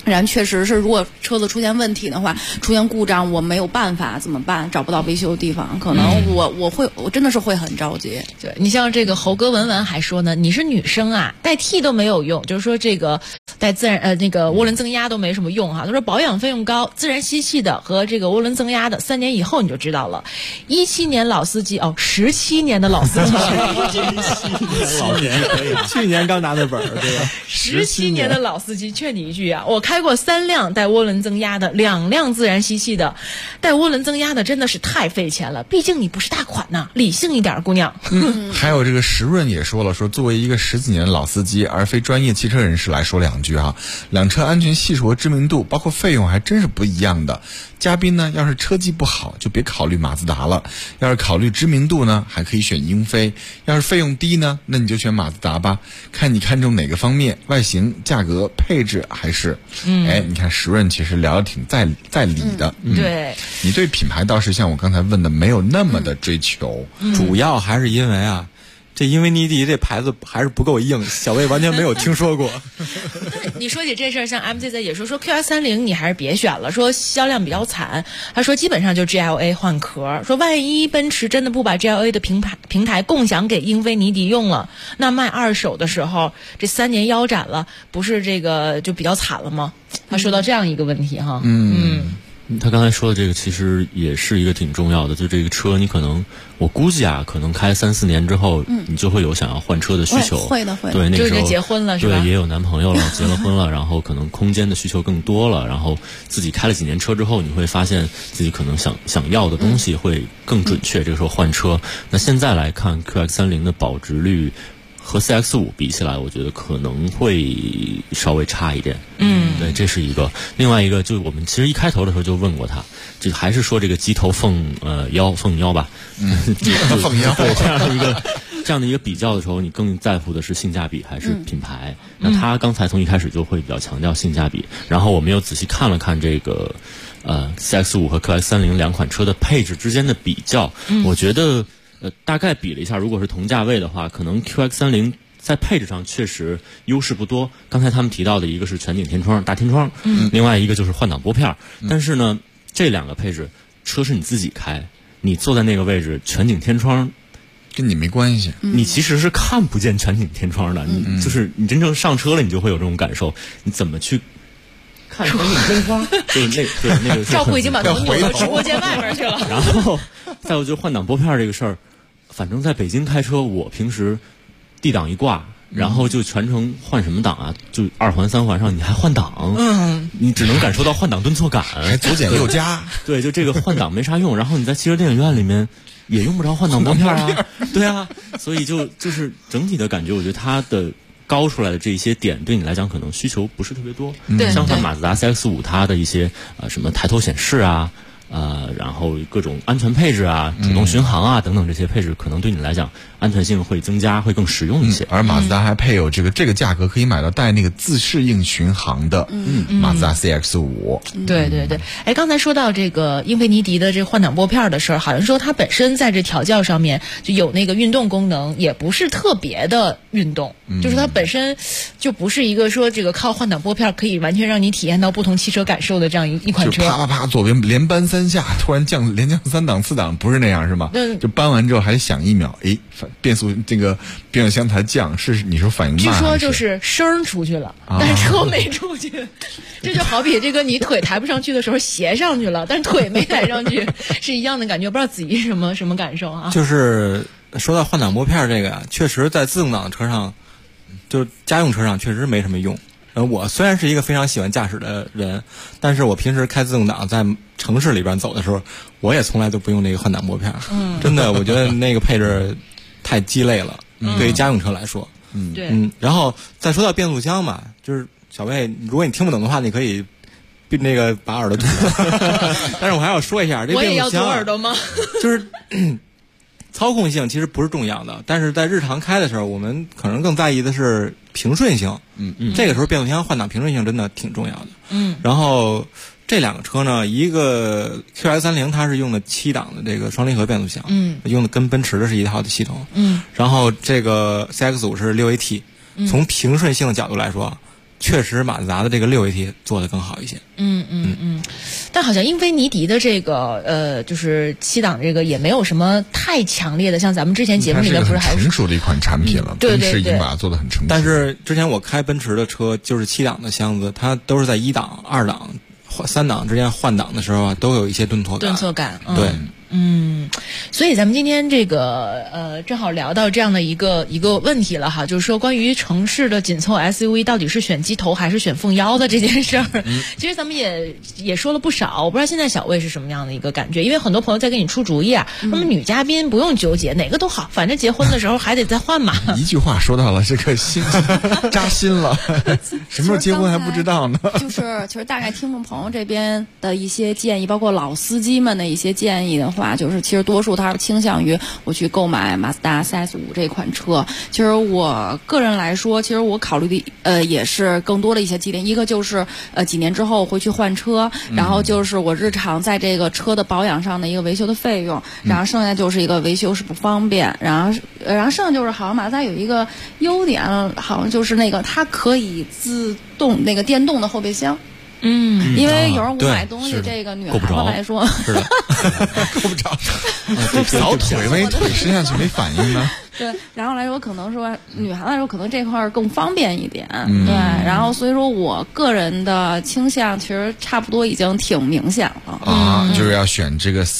然确实是，如果车子出现问题的话，出现故障，我没有办法怎么办？找不到维修的地方，可能我真的是会很着急。 对，你像这个猴哥文文还说呢，你是女生啊，代替都没有用，就是说这个带自然那个涡轮增压都没什么用哈。他说保养费用高，自然吸气的和这个涡轮增压的，3年以后你就知道了。17年老司机17年的老司机， 老年可以，去年刚拿的本儿，对吧 ？17年的老司机，劝你一句啊，我开过3辆带涡轮增压的，2辆自然吸气的，带涡轮增压的真的是太费钱了，毕竟你不是大款呐，理性一点，姑娘。 还有这个石润也说了，说作为一个10几年的老司机，而非专业汽车人士来说2句哈，两车安全系数和知名度，包括费用还真是不一样的。嘉宾呢，要是车技不好，就别考虑马自达了；要是考虑知名度呢，还可以选英菲；要是费用低呢，那你就选马自达吧。看你看重哪个方面，外形、价格、配置还是？你看石润其实聊得挺在理的。 对， 你对品牌倒是像我刚才问的没有那么的追求， 主要还是因为啊。这英菲尼迪这牌子还是不够硬，小魏完全没有听说过。 你说起这事儿，像 MZZ 也说 QS30 你还是别选了，说销量比较惨。他说基本上就 GLA 换壳，说万一奔驰真的不把 GLA 的平台共享给英菲尼迪用了，那卖二手的时候这3年腰斩了，不是这个就比较惨了吗？他说到这样一个问题哈。 他刚才说的这个其实也是一个挺重要的，就这个车你可能我估计啊，可能开3、4年之后，你就会有想要换车的需求。 会的。 对，那个时候就结婚了是吧？ 对，也有男朋友了，结了婚了，然后可能空间的需求更多了，然后自己开了几年车之后，你会发现自己可能想要的东西会更准确。这个时候换车，那现在来看 QX30 的保值率和 CX-5 比起来，我觉得可能会稍微差一点。对，这是一个。另外一个，就我们其实一开头的时候就问过他，这还是说这个鸡头凤腰吧？ 凤腰。 对，这样的一个比较的时候，你更在乎的是性价比还是品牌？那他刚才从一开始就会比较强调性价比，然后我们又仔细看了看这个CX-5和 QX30 2款车的配置之间的比较，我觉得大概比了一下，如果是同价位的话，可能 QX30 在配置上确实优势不多。刚才他们提到的一个是全景天窗、大天窗，另外一个就是换挡拨片。但是呢，这2个配置，车是你自己开，你坐在那个位置，全景天窗跟你没关系， 你其实是看不见全景天窗的。你就是你真正上车了，你就会有这种感受。你怎么去看全景天窗？就是那个赵顾已经把头扭到直播间外面去了。 然后再有就是换挡拨片这个事儿，反正在北京开车，我平时D档一挂，然后就全程换什么档啊？就2环3环上你还换挡，你只能感受到换挡顿挫感， 还左减右加。 对，就这个换挡没啥用。然后你在汽车电影院里面也用不着换挡拨片啊，对啊，所以就是整体的感觉，我觉得它的高出来的这一些点对你来讲可能需求不是特别多。相反马自达 CX-5 它的一些什么抬头显示啊。然后各种安全配置啊、主动巡航啊等等这些配置，可能对你来讲安全性会增加，会更实用一些。 而马自达还配有这个价格可以买到带那个自适应巡航的马自达 CX-5。 对。刚才说到这个英菲尼迪的这换挡拨片的事儿，好像说它本身在这调教上面就有那个运动功能，也不是特别的运动，就是它本身就不是一个说这个靠换挡拨片可以完全让你体验到不同汽车感受的这样一款车。 就啪啪啪，左边连扳3下，突然连降3档4档，不是那样是吗？就扳完之后还得响1秒，变速这个变速箱才降，是你说反应慢？ 据说就是声出去了，但是车没出去。这就好比这个你腿抬不上去的时候斜上去了，但是腿没抬上去，是一样的感觉。不知道子怡什么感受啊？ 就是说到换挡拨片这个呀，确实在自动挡车上，就家用车上确实没什么用。我虽然是一个非常喜欢驾驶的人，但是我平时开自动挡在城市里边走的时候，我也从来都不用那个换挡拨片。真的，我觉得那个配置太鸡肋了，对于家用车来说。然后再说到变速箱嘛，就是小魏，如果你听不懂的话，你可以那个把耳朵堵了。但是我还要说一下，这我也要堵耳朵吗？ 就是操控性其实不是重要的，但是在日常开的时候，我们可能更在意的是平顺性。这个时候变速箱换挡平顺性真的挺重要的。然后这2个车呢，一个 QX30 它是用的7档的这个双离合变速箱，用的跟奔驰的是一套的系统。然后这个 CX-5 是6AT，从平顺性的角度来说， 确实马自达的这个6AT 做得更好一些。 但好像英菲尼迪的这个就是7档这个也没有什么太强烈的，像咱们之前节目里面不是还成熟的一款产品了， 对， 奔驰已经把它做得很成熟。 但是之前我开奔驰的车，就是7档的箱子，它都是在1档、2档、3档之间换挡的时候啊，都有一些顿挫感。 对。所以咱们今天这个正好聊到这样的一个问题了哈，就是说关于城市的紧凑 SUV 到底是选机头还是选凤腰的这件事儿，其实咱们也说了不少。我不知道现在小魏是什么样的一个感觉，因为很多朋友在给你出主意啊，那么女嘉宾不用纠结，哪个都好，反正结婚的时候还得再换嘛。 一句话说到了这个心扎心了，什么时候结婚还不知道呢。 就是其实大概听众朋友这边的一些建议，包括老司机们的一些建议的话，就是其实多数他是倾向于我去购买马自达 CS5 这款车。其实我个人来说，其实我考虑的也是更多的一些几点，一个就是几年之后会去换车，然后就是我日常在这个车的保养上的一个维修的费用，然后剩下就是一个维修是不方便，然后剩下就是好像马自达有一个优点，好像就是那个它可以自动那个电动的后备箱。因为有时候我买东西，这个女孩子来说， 是的，够不着，扫腿，万一腿伸下去没反应呢？ 对，然后来说可能说女孩子来说可能这块更方便一点，对，然后所以说我个人的倾向其实差不多已经挺明显了就是要选这个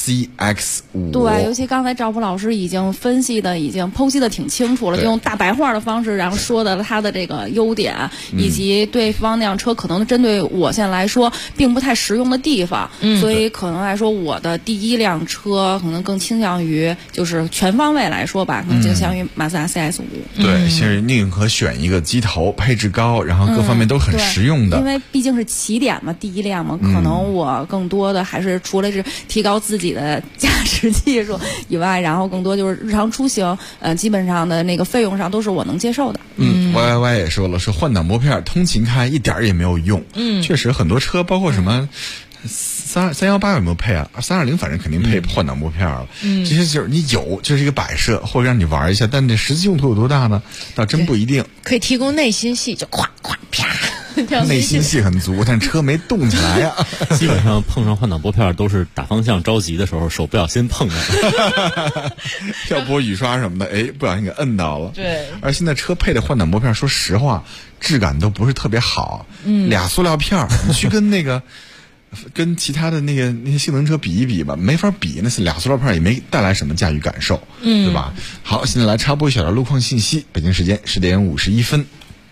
CX5。 对，尤其刚才赵普老师已经分析的、已经剖析的挺清楚了，就用大白话的方式，然后说的它的这个优点，以及对方那辆车可能针对我现在来说并不太实用的地方，所以可能来说我的第一辆车可能更倾向于就是全方位来说吧，可能倾向于马自达 CS5。 对，其实宁可选一个机头，配置高，然后各方面都很实用的。 因为毕竟是起点嘛，第一辆嘛，可能我更多的还是除了是提高自己的驾驶技术以外，然后更多就是日常出行，基本上的那个费用上都是我能接受的。 YYY 也说了，说换挡拨片通勤开一点也没有用。确实很多车，包括什么。318有没有配啊？320反正肯定配换挡拨片了。这些就是你有，就是一个摆设，或者让你玩一下，但这实际用途有多大呢？倒真不一定。 可以提供内心戏，就咵咵啪。 内心戏很足，但车没动起来呀。 基本上碰上换挡拨片都是打方向着急的时候，手不小心碰上了， 要拨雨刷什么的，不小心给摁到了。 对。 而现在车配的换挡拨片，说实话，质感都不是特别好。俩塑料片，你去跟那个。跟其他的那些性能车比一比吧，没法比，那是俩塑料片也没带来什么驾驭感受，对吧？好，现在来插播一小条路况信息。北京时间10点51分。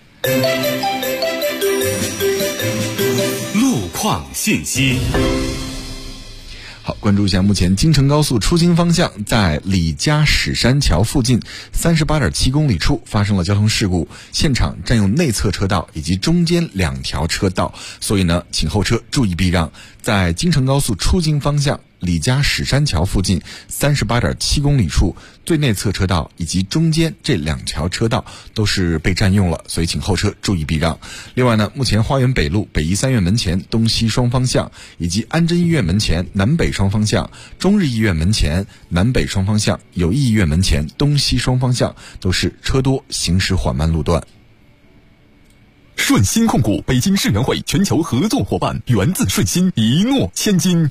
路况信息。 好，关注一下目前京承高速出京方向在李家史山桥附近38.7公里处发生了交通事故，现场占用内侧车道以及中间2条车道，所以呢，请后车注意避让。在京承高速出京方向李家史山桥附近38.7公里处，最内侧车道以及中间这2条车道都是被占用了，所以请后车注意避让。另外呢，目前花园北路北医3院门前东西双方向，以及安贞医院门前南北双方向，中日医院门前南北双方向，友谊医院门前东西双方向都是车多行驶缓慢路段。 顺鑫控股北京世园会全球合作伙伴，源自顺鑫，一诺千金。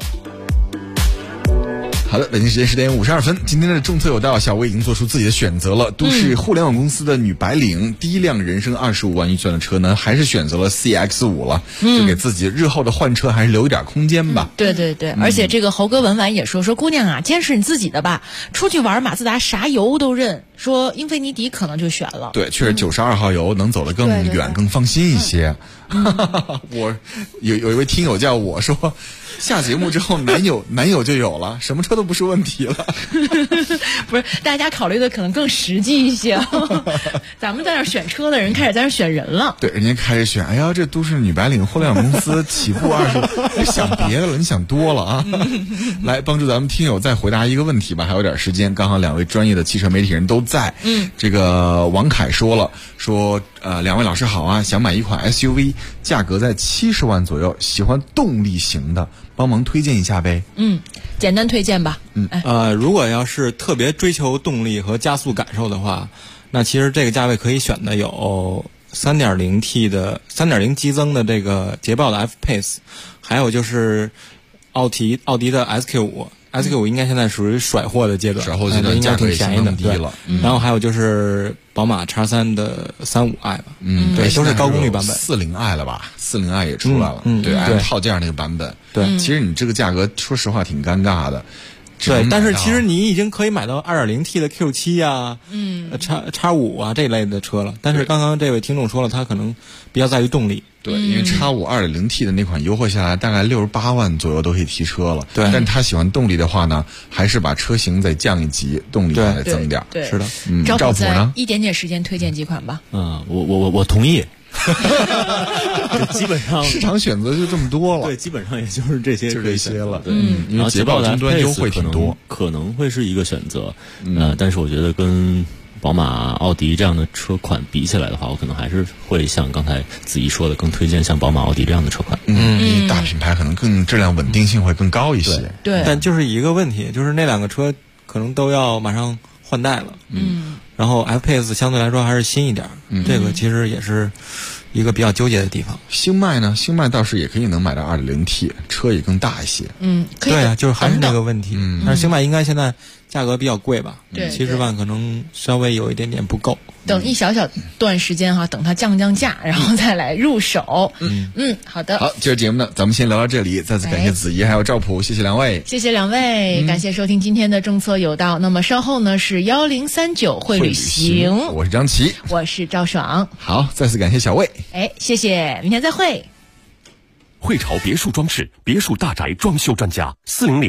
好的，北京时间10点52分，今天的众策有道，小薇已经做出自己的选择了。都市互联网公司的女白领，第一辆人生25万预算的车呢，还是选择了 CX5 了，就给自己日后的换车还是留一点空间吧。 对对对，而且这个侯哥文婉也说姑娘啊，坚持你自己的吧，出去玩马自达啥油都认，说英菲尼迪可能就选了。 对，确实92号油能走得更远，更放心一些。我有一位听友叫我说，下节目之后男友就有了，什么车都不是问题了。 不是，大家考虑的可能更实际一些。咱们在那选车的人开始在那选人了。 对，人家开始选，哎呀，这都市女白领互联网公司起步20，想别的了，你想多了啊。来帮助咱们听友再回答一个问题吧，还有点时间，刚好2位专业的汽车媒体人都在。这个王凯说了，说2位老师好啊，想买一款 SUV， 价格在70万左右，喜欢动力型的，帮忙推荐一下呗。 简单推荐吧。 如果要是特别追求动力和加速感受的话，那其实这个价位可以选的有 3.0T 的3.0激增的这个捷豹的 F-Pace， 还有就是奥迪的 SQ5 应该现在属于甩货的阶段，应该挺便宜的，对了。然后还有就是宝马 X3 的35i 吧，对，都是高功率版本。 40i 了吧？40i 也出来了，对，按套件那个版本。 对， 其实你这个价格，说实话挺尴尬的。 对，但是其实你已经可以买到 2.0T 的 Q7 啊，X5 啊这类的车了。但是刚刚这位听众说了，他可能比较在于动力。 对，因为 X5 2.0T 的那款优惠下来大概68万左右都可以提车了。 对， 但是他喜欢动力的话呢，还是把车型再降一级，动力再增点。 对， 是的。 赵普呢？一点点时间推荐几款吧。 我同意。基本上市场选择就这么多了， 对，基本上也就是这些了。 因为捷豹的终端优惠挺多，可能会是一个选择。但是我觉得跟宝马、奥迪这样的车款比起来的话，我可能还是会像刚才子怡说的，更推荐像宝马、奥迪这样的车款。 大品牌可能更质量稳定性会更高一些。 对， 但就是一个问题，就是那两个车可能都要马上换代了。然后 F-Pace 相对来说还是新一点，这个其实也是一个比较纠结的地方。 星脉呢？星脉倒是也可以能买到 2.0T， 车也更大一些。 可以。 对啊，就是还是那个问题。但是星脉应该现在价格比较贵吧 ？70 万可能稍微有一点点不够。 等一小段时间哈，等它降价，然后再来入手。好的。 好，今儿节目呢，咱们先聊到这里。再次感谢子怡还有赵普，谢谢两位。 谢谢两位，感谢收听今天的政策有道。那么稍后呢是1039会旅行， 我是张琪， 我是赵爽。 好，再次感谢小魏。 谢谢，明天再会。 汇潮别墅装饰，别墅大宅装修专家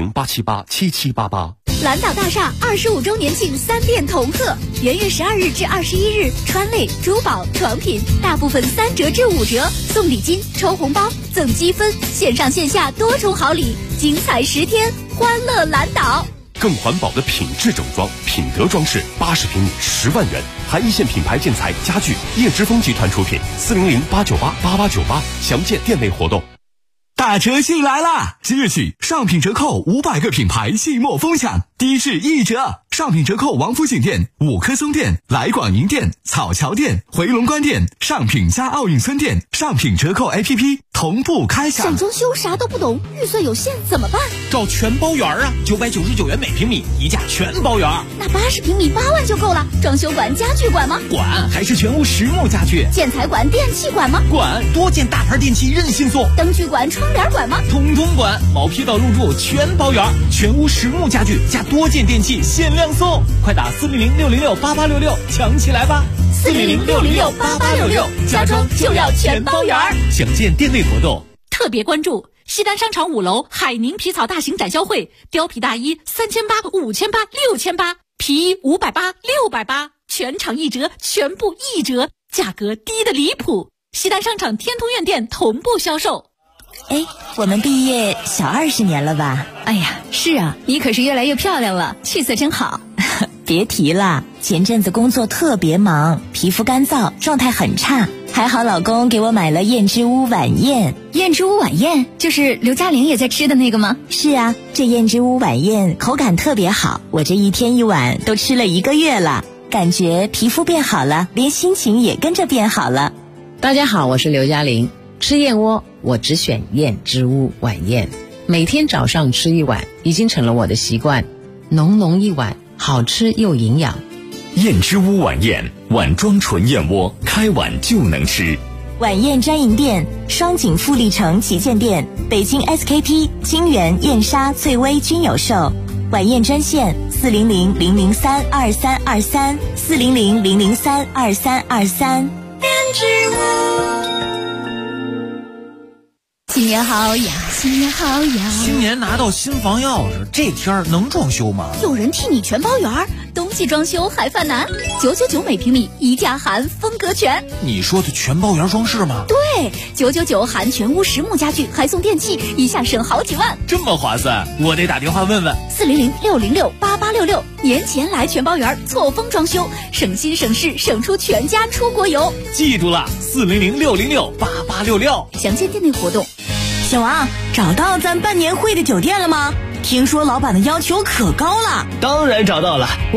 ，400-878-7788。 蓝岛大厦25周年庆3店同贺，元月12日至21日，穿类、珠宝、床品大部分3折至5折，送礼金、抽红包、赠积分，线上线下多重好礼，精彩10天，欢乐蓝岛。 更环保的品质整装，品德装饰80平米10万元，含一线品牌建材家具，叶之峰集团出品，400-898-8898，详见店内活动。 大车新来啦！即日起，上品折扣500个品牌系末疯享，低至1折。上品折扣王府井店、五棵松店、来广营店、草桥店、回龙观店、上品加奥运村店，上品折扣 APP 同步开奖。 想装修啥都不懂，预算有限怎么办？ 找全包园啊，999元每平米，一价全包园。 那80平米8万就够了。装修管、家具管吗？ 管，还是全屋实木家具。 建材管、电器管吗？ 管，多件大牌电器任性送。 灯具管、窗帘管吗？ 通通管，毛坯到入住全包圆，全屋实木家具加多件电器限量送，快打400-606-8866抢起来吧 ！400-606-8866，家装就要全包圆。 详见店内活动。 特别关注西单商场5楼海宁皮草大型展销会，貂皮大衣3800、5800、6800，皮衣580、680，全场1折，全部1折，价格低得离谱。西单商场天通苑店同步销售。 我们毕业小20年了吧？ 哎呀，是啊，你可是越来越漂亮了，气色真好。 别提了，前阵子工作特别忙，皮肤干燥，状态很差。还好老公给我买了燕之屋晚宴。 燕之屋晚宴就是刘嘉玲也在吃的那个吗？ 是啊，这燕之屋晚宴口感特别好，我这一天一碗都吃了1个月了，感觉皮肤变好了，连心情也跟着变好了。 大家好，我是刘嘉玲。吃燕窝，我只选燕之屋晚宴，每天早上吃1碗，已经成了我的习惯。浓浓一碗，好吃又营养。 燕之屋晚宴，碗装纯燕窝，开碗就能吃。 晚宴专营店：双井富力城旗舰店、北京 SKP、金源、燕莎、翠微均有售。晚宴专线400-003-2323，400-003-2323。燕之屋。 新年好呀，新年好呀！ 新年拿到新房钥匙，这天儿能装修吗？ 有人替你全包圆，冬季装修还犯难，999每平米，一价含风格全。 你说的全包圆装饰吗？ 对，999含全屋实木家具，还送电器，一下省好几万， 这么划算！我得打电话问问。 400-606-8866，年前来全包圆，错峰装修，省心省事，省出全家出国游。 记住了，400-606-8866， 详见店内活动。 小王，找到咱办年会的酒店了吗？听说老板的要求可高了。 当然找到了，